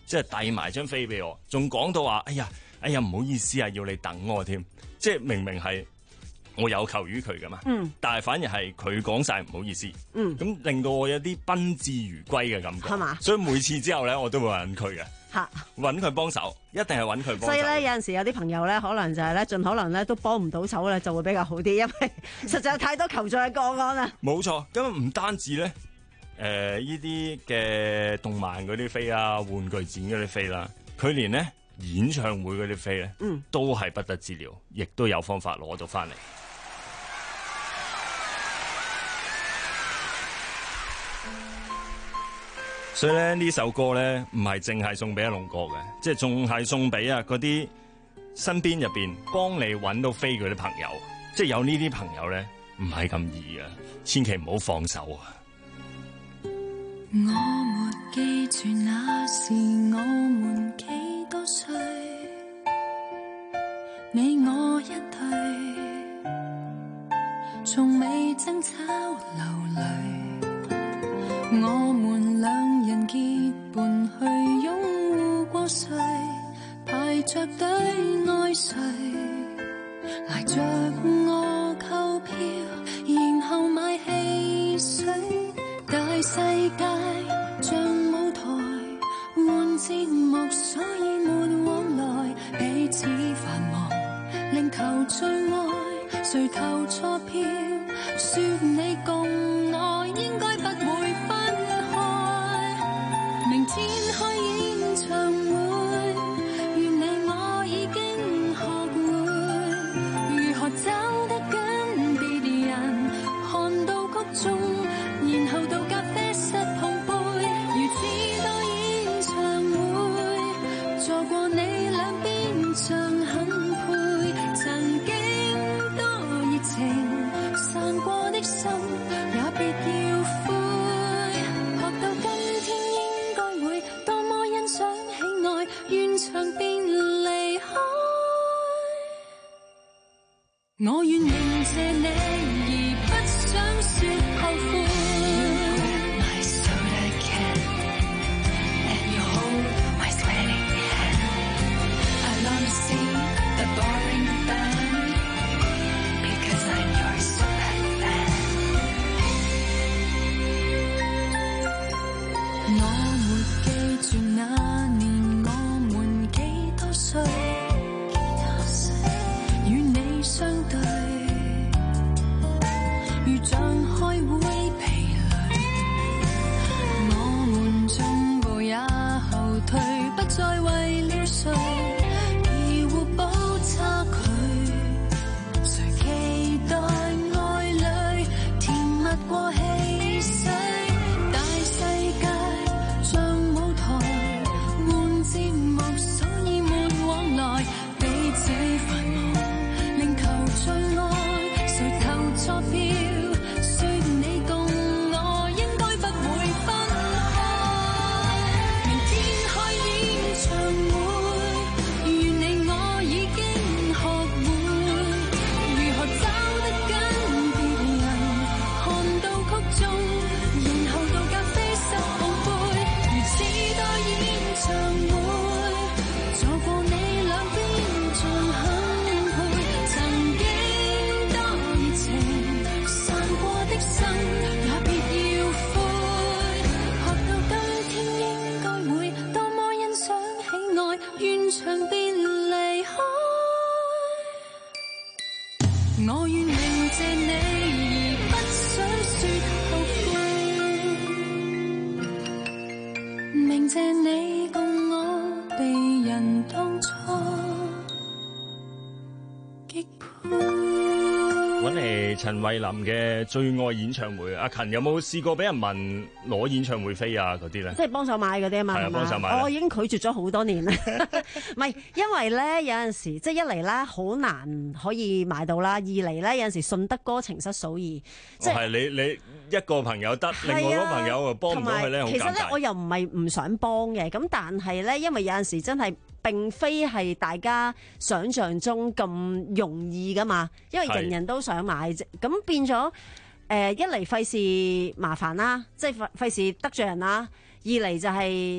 即係遞埋張飛俾我，仲講到話：哎呀，哎呀，唔好意思啊，要你等我添。即係明明係我有求於佢噶嘛，嗯、但係反而係佢講晒唔好意思，咁、嗯、令到我有啲賓至如歸嘅感覺，係嘛？所以每次之後咧，我都會揾佢嘅，揾佢幫手，一定係揾佢幫手。 所以咧，有陣時有啲朋友咧，可能就係咧，盡可能咧都幫唔到手咧，就會比較好啲，因為實在有太多求助嘅個案啦。冇錯，咁唔單止咧，誒呢啲嘅動漫嗰啲飛啊，玩具展嗰啲飛啦，佢連咧演唱會嗰啲飛咧，嗯、都係不得之了，亦都有方法攞到翻嚟。所以咧呢首歌咧唔係淨係送俾阿龍哥嘅，即係仲係送俾啊嗰啲身邊入邊幫你揾到飛嗰啲朋友，即係有呢啲朋友咧唔係咁易嘅，千祈唔好放手啊！ 我沒記住那時我們幾多歲，你我一對，從未爭吵流淚。我們兩人結伴去擁護過誰，排着隊愛誰，賴着我購票，然後買汽水。大世界像舞台，換節目，所以沒往來，彼此繁忙，另求最愛，誰投錯票，說你共我應該不會分開。明天開演唱會，願你我已經學會如何走得跟別人，看到曲終，然後到咖啡室碰杯，如此多演唱會，坐過你兩邊像很配，曾經多熱情，散過的心也別要灰，學到今天應該會多麼欣賞喜愛，完場便離開。我願迎謝你而不想說後悔。 陳慧琳嘅最愛演唱會，阿勤有冇試過俾人問攞演唱會飛啊嗰啲咧？ 即係幫手買嗰啲啊嘛，係啊，幫手買。我已經拒絕咗好多年啦，唔係因為咧有陣時即係一嚟咧好難可以買到啦，二嚟咧有陣時順德歌情失數二，即係、 哦、你你一個朋友得，另外一個朋友啊幫唔到佢咧，好尷尬。其實咧我又唔係唔想幫嘅，咁但係咧因為有陣時真係並非係大家想象中咁容易噶嘛，因為人人都想買啫，咁變咗誒、呃、一嚟費事麻煩啦，即係費費事得罪人啦，二嚟就係、是。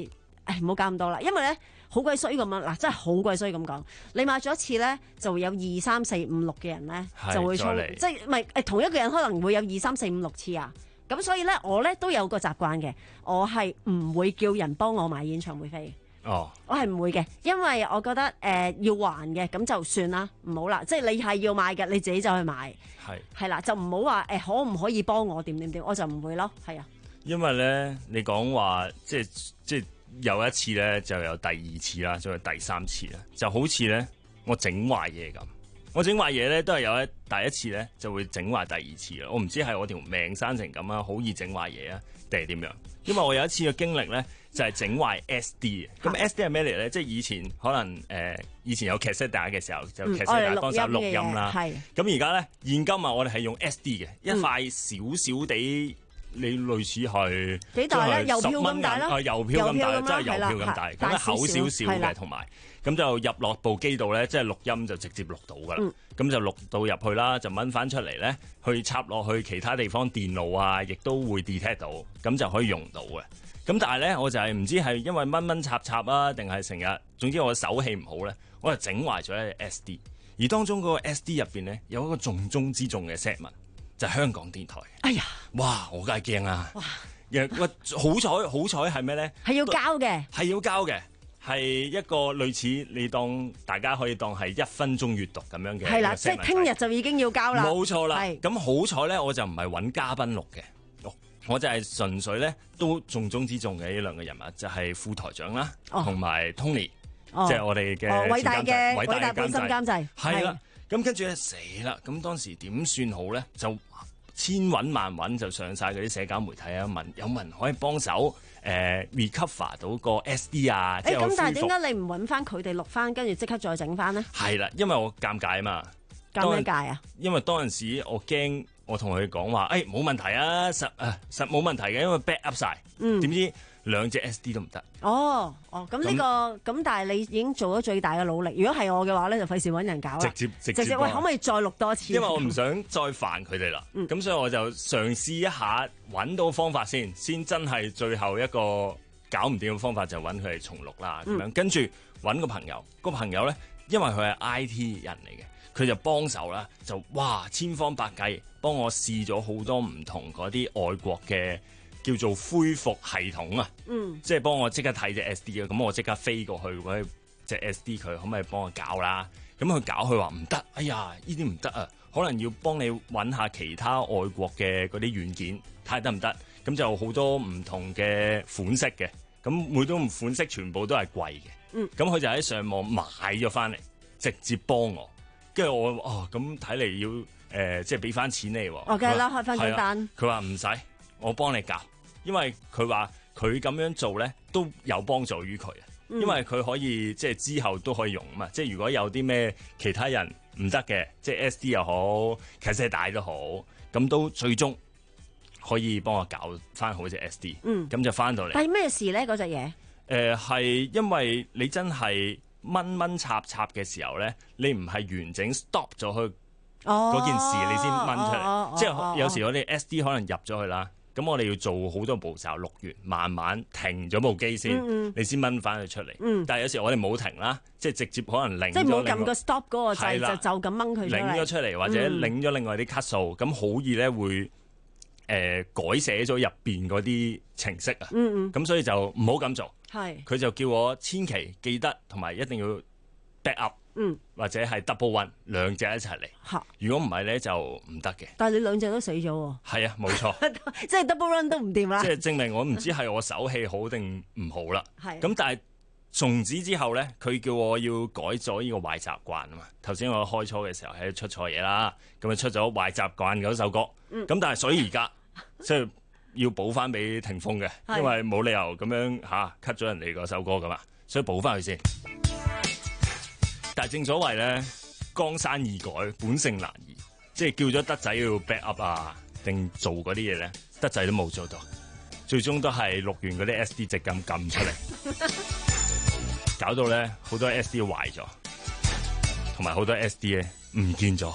誒唔好搞咁多啦，因為咧好鬼衰咁樣嗱，真係好鬼衰咁講。你買咗一次咧，就會有二三四五六嘅人咧就會衝，即係唔係誒同一個人可能會有二三四五六次啊。咁所以咧，我咧都有個習慣嘅，我係唔會叫人幫我買演唱會飛。 哦， 我係唔會嘅，因為我覺得誒、呃、要還嘅，咁就算啦，唔好啦。即係你係要買嘅，你自己就去買。係係啦，就唔好話誒可唔可以幫我點點點，我就唔會咯。係啊，因為咧你講話即係即係有一次咧就有第二次啦，仲有第三次啦，就好似咧我整壞嘢咁。我整壞嘢咧都係有一第一次咧就會整壞第二次啦。我唔知係我條命生成咁啊，好易整壞嘢啊，定係點樣？因為我有一次嘅經歷咧就係整壞 S D 嘅。咁 S D 係咩嚟咧？即係以前可能誒、呃、以前有 cassette 帶嘅時候就 cassette 帶幫手錄音啦。係、嗯。咁而家咧現今啊，我哋係用 S D 嘅、嗯，一塊少少地。你類似係幾大咧？郵票咁大啦，啊郵票咁大，真係郵票咁大，咁樣厚少少嘅，同埋咁就入落部機度咧，即係錄音就直接錄到噶啦。咁、嗯、就錄到入去啦，就掹翻出嚟咧，去插落去其他地方電腦啊，亦都會 detect 到，咁就可以用到嘅。咁但係咧，我就係唔知係因為掹掹插插啊，定係成日，總之我手氣唔好咧，我就整壞咗一 S D， 而當中嗰個 S D 入邊咧有一個重中之重嘅 set 文。就係、香港電台。哎呀！哇！我梗係驚啦。哇！好彩好彩係咩咧？係要交嘅。係要交嘅，係一個類似你當大家可以當係一分鐘閱讀咁樣嘅。係啦，即係聽日就已經要交啦。冇錯啦。咁好彩咧，我就唔係揾嘉賓錄嘅，我就係純粹咧都重中之重嘅呢兩個人物，就係、是、副台長啦，同、哦、埋 Tony，、哦、即係我哋嘅偉大嘅偉大本身監製。係啦。咁跟住咧死啦！咁當時點算好咧？就千揾萬揾，就上晒嗰啲社交媒體啊，問有冇人可以幫手誒 recover 到個 S D 啊？誒咁，但係點解你唔揾翻佢哋錄翻，跟住即刻再整翻呢？係啦，因為我尷尬啊嘛。尷咩尬啊？因為當陣時我驚，我同佢講話，誒冇問題啊，實誒實冇問題嘅，因為 back up 晒。嗯。點知兩隻 S D 都唔得。哦，哦，咁呢、呢個咁，但係你已經做咗最大嘅努力。如果係我嘅話咧，就費事揾人搞啦。直接直接，直接喂，可唔可以再錄多次？因為我唔想再煩佢哋啦。咁、嗯、所以我就嘗試一下揾到方法先，先真係最後一個搞唔掂嘅方法就揾佢哋重錄啦。咁、嗯、樣跟住揾個朋友，個朋友咧，因為佢係 I T 人嚟嘅，佢就幫手啦，就哇千方百計幫我試咗好多唔同嗰啲外國嘅。叫做恢復系統啊，嗯，即係幫我即刻睇隻 S D 啊，咁我即刻飛過去揾隻 S D 佢，可唔可以幫我搞啦？咁佢搞佢話唔得，哎呀，呢啲唔得啊，可能要幫你揾下其他外國嘅嗰啲軟件睇下得唔得？咁就好多唔同嘅款式嘅，咁每種款式全部都係貴嘅，嗯，咁佢就喺上網買咗翻嚟，直接幫我，跟住我哦，咁睇嚟要誒、呃，即係俾翻錢你喎，我梗係啦，開翻張單，佢話唔使，我幫你搞。因為佢話佢咁樣做咧都有幫助於佢啊，因為佢可以即係之後都可以用啊嘛，即係如果有啲咩其他人唔得嘅，即係 S D 又好，卡式帶都好，咁都最終可以幫我搞翻好隻 S D，嗯，咁就翻到嚟。但係咩事咧？嗰隻嘢？誒、呃，係因為你真係掹掹插插嘅時候咧，你唔係完整 stop 咗佢嗰件事，你先掹出嚟，哦哦哦哦，即係有時我哋 S D 可能入咗去啦。咁我哋要做好多步驟，錄完慢慢停咗部機先，嗯嗯你先掹翻佢出嚟，嗯。但係有時我哋冇停啦，即係直接可能擰咗，即係冇撳個 stop 嗰個掣，就就咁掹佢出嚟。擰咗出嚟或者擰咗另外啲級數，咁、嗯、好易咧會誒、呃、改寫咗入邊嗰啲程式啊。咁、嗯嗯、所以就唔好咁做。係佢就叫我千祈記得同埋一定要 back up。嗯，或者係 double one 兩隻一齊嚟。嚇，如果唔係咧就唔得嘅。但係你兩隻都死咗喎。係啊，冇錯。即係 double run 都唔掂啦。即係證明我唔知係我手氣好定唔好啦。係。咁但係從此之後咧，佢叫我要改咗呢個壞習慣啊嘛。頭先我開初嘅時候係出錯嘢啦，咁啊出咗壞習慣嗰首歌。咁、嗯、但係所以而家即係要補翻俾霆鋒嘅，因為冇理由咁樣嚇 cut 咗人哋嗰首歌噶嘛，所以補翻佢先。但係正所謂咧，江山易改，本性難移，即係叫咗德仔要 back up 啊，定做嗰啲嘢咧，德仔都冇做到，最終都係錄完嗰啲 S D 直咁撳出嚟，搞到咧好多 S D 壞咗，同埋好多 S D 咧唔見咗。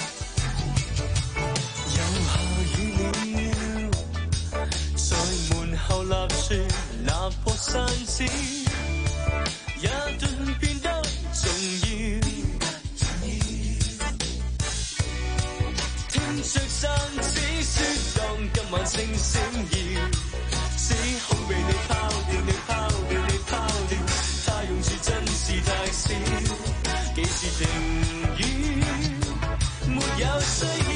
又下雨了，在門散時，一頓變得重要。聽着散紙說當今晚星星耀，只好被你拋掉，你拋掉，你拋掉，他用處真是太少，幾時停語，沒有需要。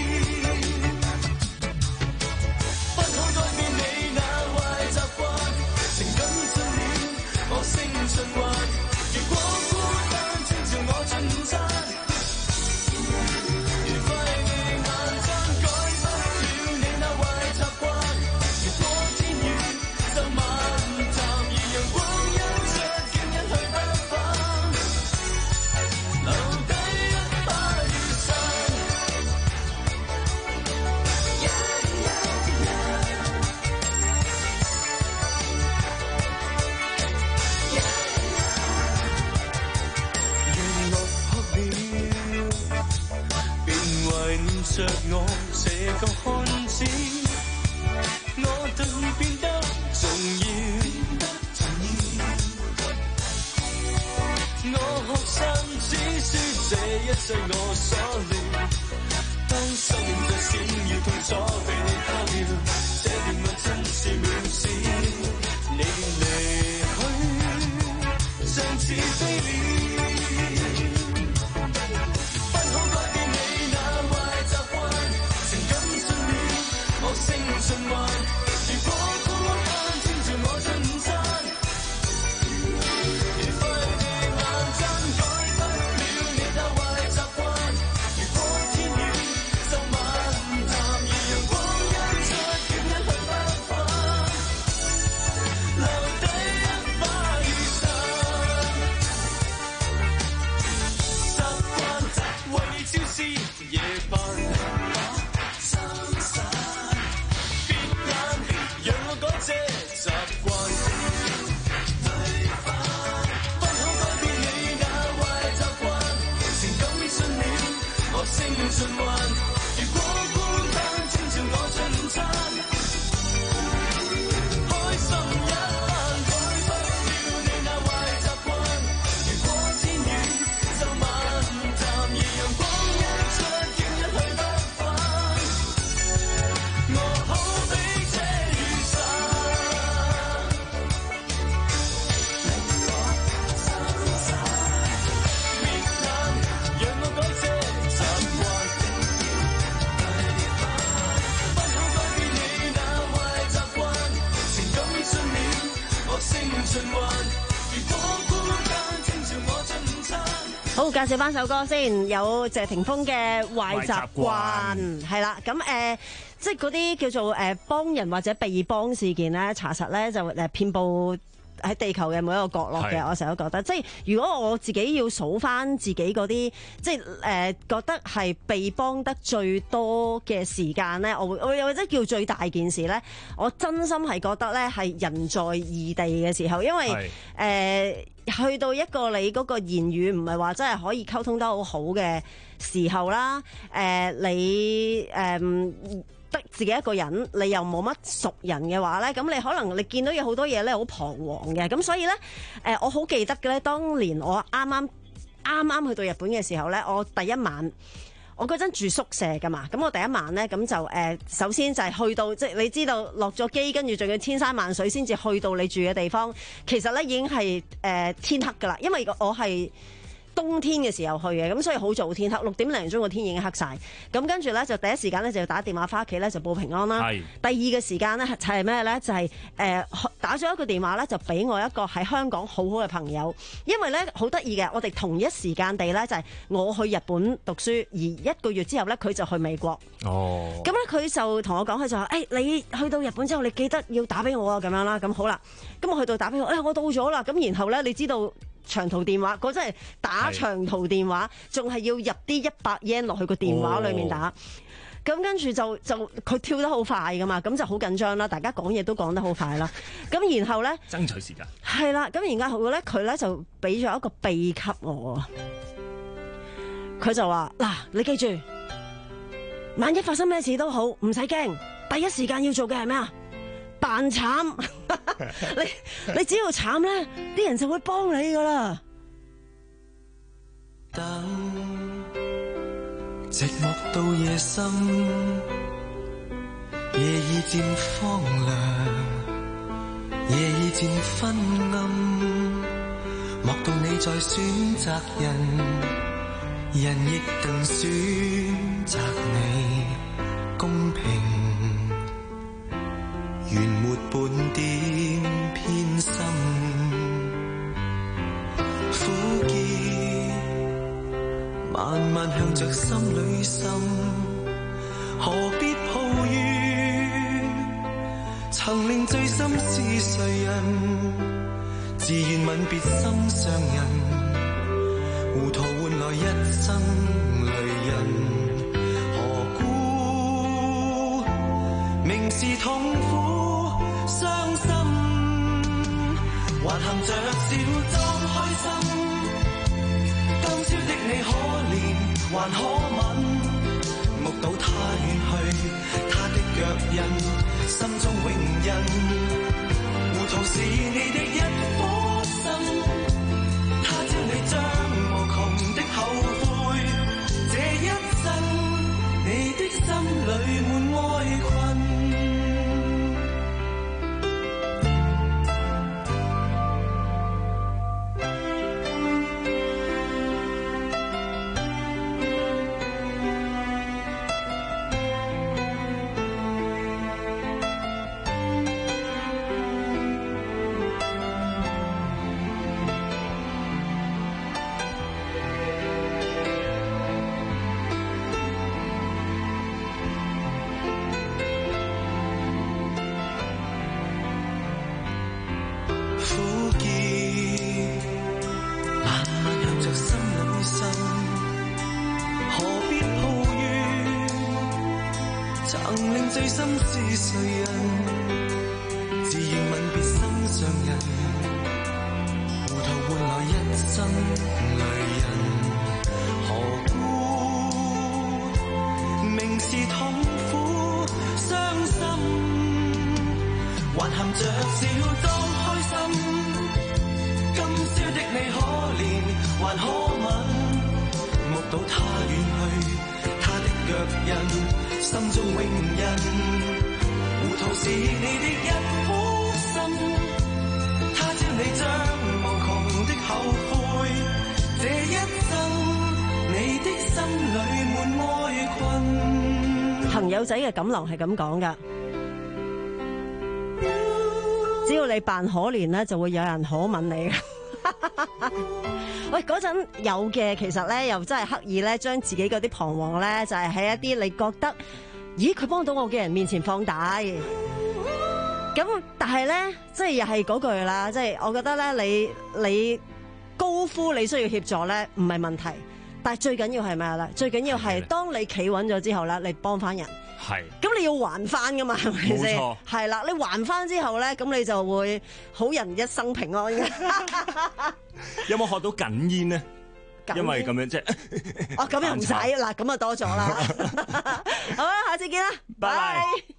不可改變你那壞習慣，情感進了惡性循環。如果孤單，請照我進午餐。如廢你眼睜，改不了你那壞習慣。如果天雨就漫談，而陽光一出，竟一去不返，留低一把雨傘。着我這個漢子，我頓變得重要。我學生只說這一切我所料，當生命在閃耀，痛楚被你拋掉，這段愛真是渺小。你離去，像似飛鳥。循環，如果孤單，請照我進午餐。如廢地眼睜，改不了你那壞習慣。如果天雨就漫談，而陽光一出，竟一去不返，留低一把雨傘。習慣為你朝思夜盼。這習慣不可改變你那壞習慣，情感進了惡性循環。如果孤單，請照我進午餐。開心一晚，改不了你那壞習慣。如果天雨就漫談，而陽光一出，竟一去不返。我好比這雨傘。 好，介紹翻首歌先，有謝霆鋒嘅《壞習慣》係啦，咁誒、呃，即係嗰啲叫做誒幫人或者被幫事件咧，查實咧就誒遍佈喺地球嘅每一個角落嘅。我成日都覺得，即係如果我自己要數翻自己嗰啲，即係誒、呃、覺得係被幫得最多嘅時間咧，我會我或者叫最大件事咧，我真心係覺得咧係人在異地嘅時候，因為誒、呃、去到一個你嗰個言語唔係話真係可以溝通得好好嘅時候啦，誒、呃、你誒。呃得自己一個人，你又冇乜熟人嘅話咧，咁你可能你見到有好多嘢咧，好彷徨嘅。咁所以咧，誒，我好記得嘅咧，當年我啱啱啱啱去到日本嘅時候咧，我第一晚，我嗰陣住宿舍噶嘛，咁我第一晚咧，咁就誒，首先就係去到，即係你知道落咗機，跟住仲要千山萬水先至去到你住嘅地方，其實咧已經係誒天黑噶啦，因為我係冬天嘅時候去嘅，咁所以好早天黑，六點零鐘個天已經黑晒。咁跟住咧就第一時間咧就要打電話翻屋企咧就報平安啦。係。第二個時間咧就係咩咧？就係、是、誒、呃、打咗一個電話咧就俾我一個喺香港好好嘅朋友，因為咧好得意嘅，我哋同一時間地咧就係我去日本讀書，而一個月之後咧佢就去美國。哦。咁咧佢就同我講，佢就話：誒、欸、你去到日本之後，你記得要打俾我啊，咁樣啦。咁好啦，咁我去到打俾我，誒、欸、我到咗啦。咁然後咧，你知道。長途電話嗰真係打長途電話，仲係要入啲一百 yen 落去個電話裏面打，咁、哦、跟住就就佢跳得好快噶嘛，咁就好緊張啦，大家講嘢都講得好快啦，咁然後咧爭取時間係啦，咁而家好咧，佢咧就俾咗一個秘笈我，佢就話嗱，你記住，萬一發生咩事都好，唔使驚，第一時間要做嘅係咩啊？ 扮慘，你你只要慘咧，啲人就會幫你噶啦。 等寂寞到夜深，夜已漸荒涼，夜已漸昏暗，莫道你在選擇人，人亦更選擇你公平，原沒半點偏心，苦澀慢慢向着心裏滲，何必抱怨？曾令醉心是誰人？自願吻別心上人，糊塗換來一生淚印。何故明是痛苦傷心，還含着笑裝開心？今宵的你可憐還可吻，目睹他遠去，他的腳印，心中永印。糊塗是你的一顆心，他朝你將無窮的後悔，這一生你的心裏滿哀困。最心是誰人？自願吻別心上人，糊塗換來一生淚印。何故明是痛苦傷心，還含着笑裝開心？今宵的你可憐還可吻，目睹他遠去，他的腳印。心中永印，糊塗是你的一顆心，他朝你將無窮的後悔，這一生你的心裏滿哀困。 朋友仔嘅錦囊係咁講噶，只要你扮可憐咧，就會有人可吻你。喂，嗰陣有嘅，其實咧又真係刻意咧，將自己嗰啲彷徨咧，就係喺一啲你覺得，咦佢幫到我嘅人面前放大。咁但係咧，即係又係嗰句啦，即係我覺得咧，你你高呼你需要協助咧，唔係問題，但係最緊要係咩咧？最緊要係當你企穩咗之後咧，你幫翻人。係，咁你要還翻噶嘛，係咪先？冇錯，係啦，你還翻之後咧，咁你就會好人一生平安嘅。 有冇學到緊煙呢？因為咁樣啫。哦，咁又唔使嗱，咁啊多咗啦。好啦，下次見啦，拜拜。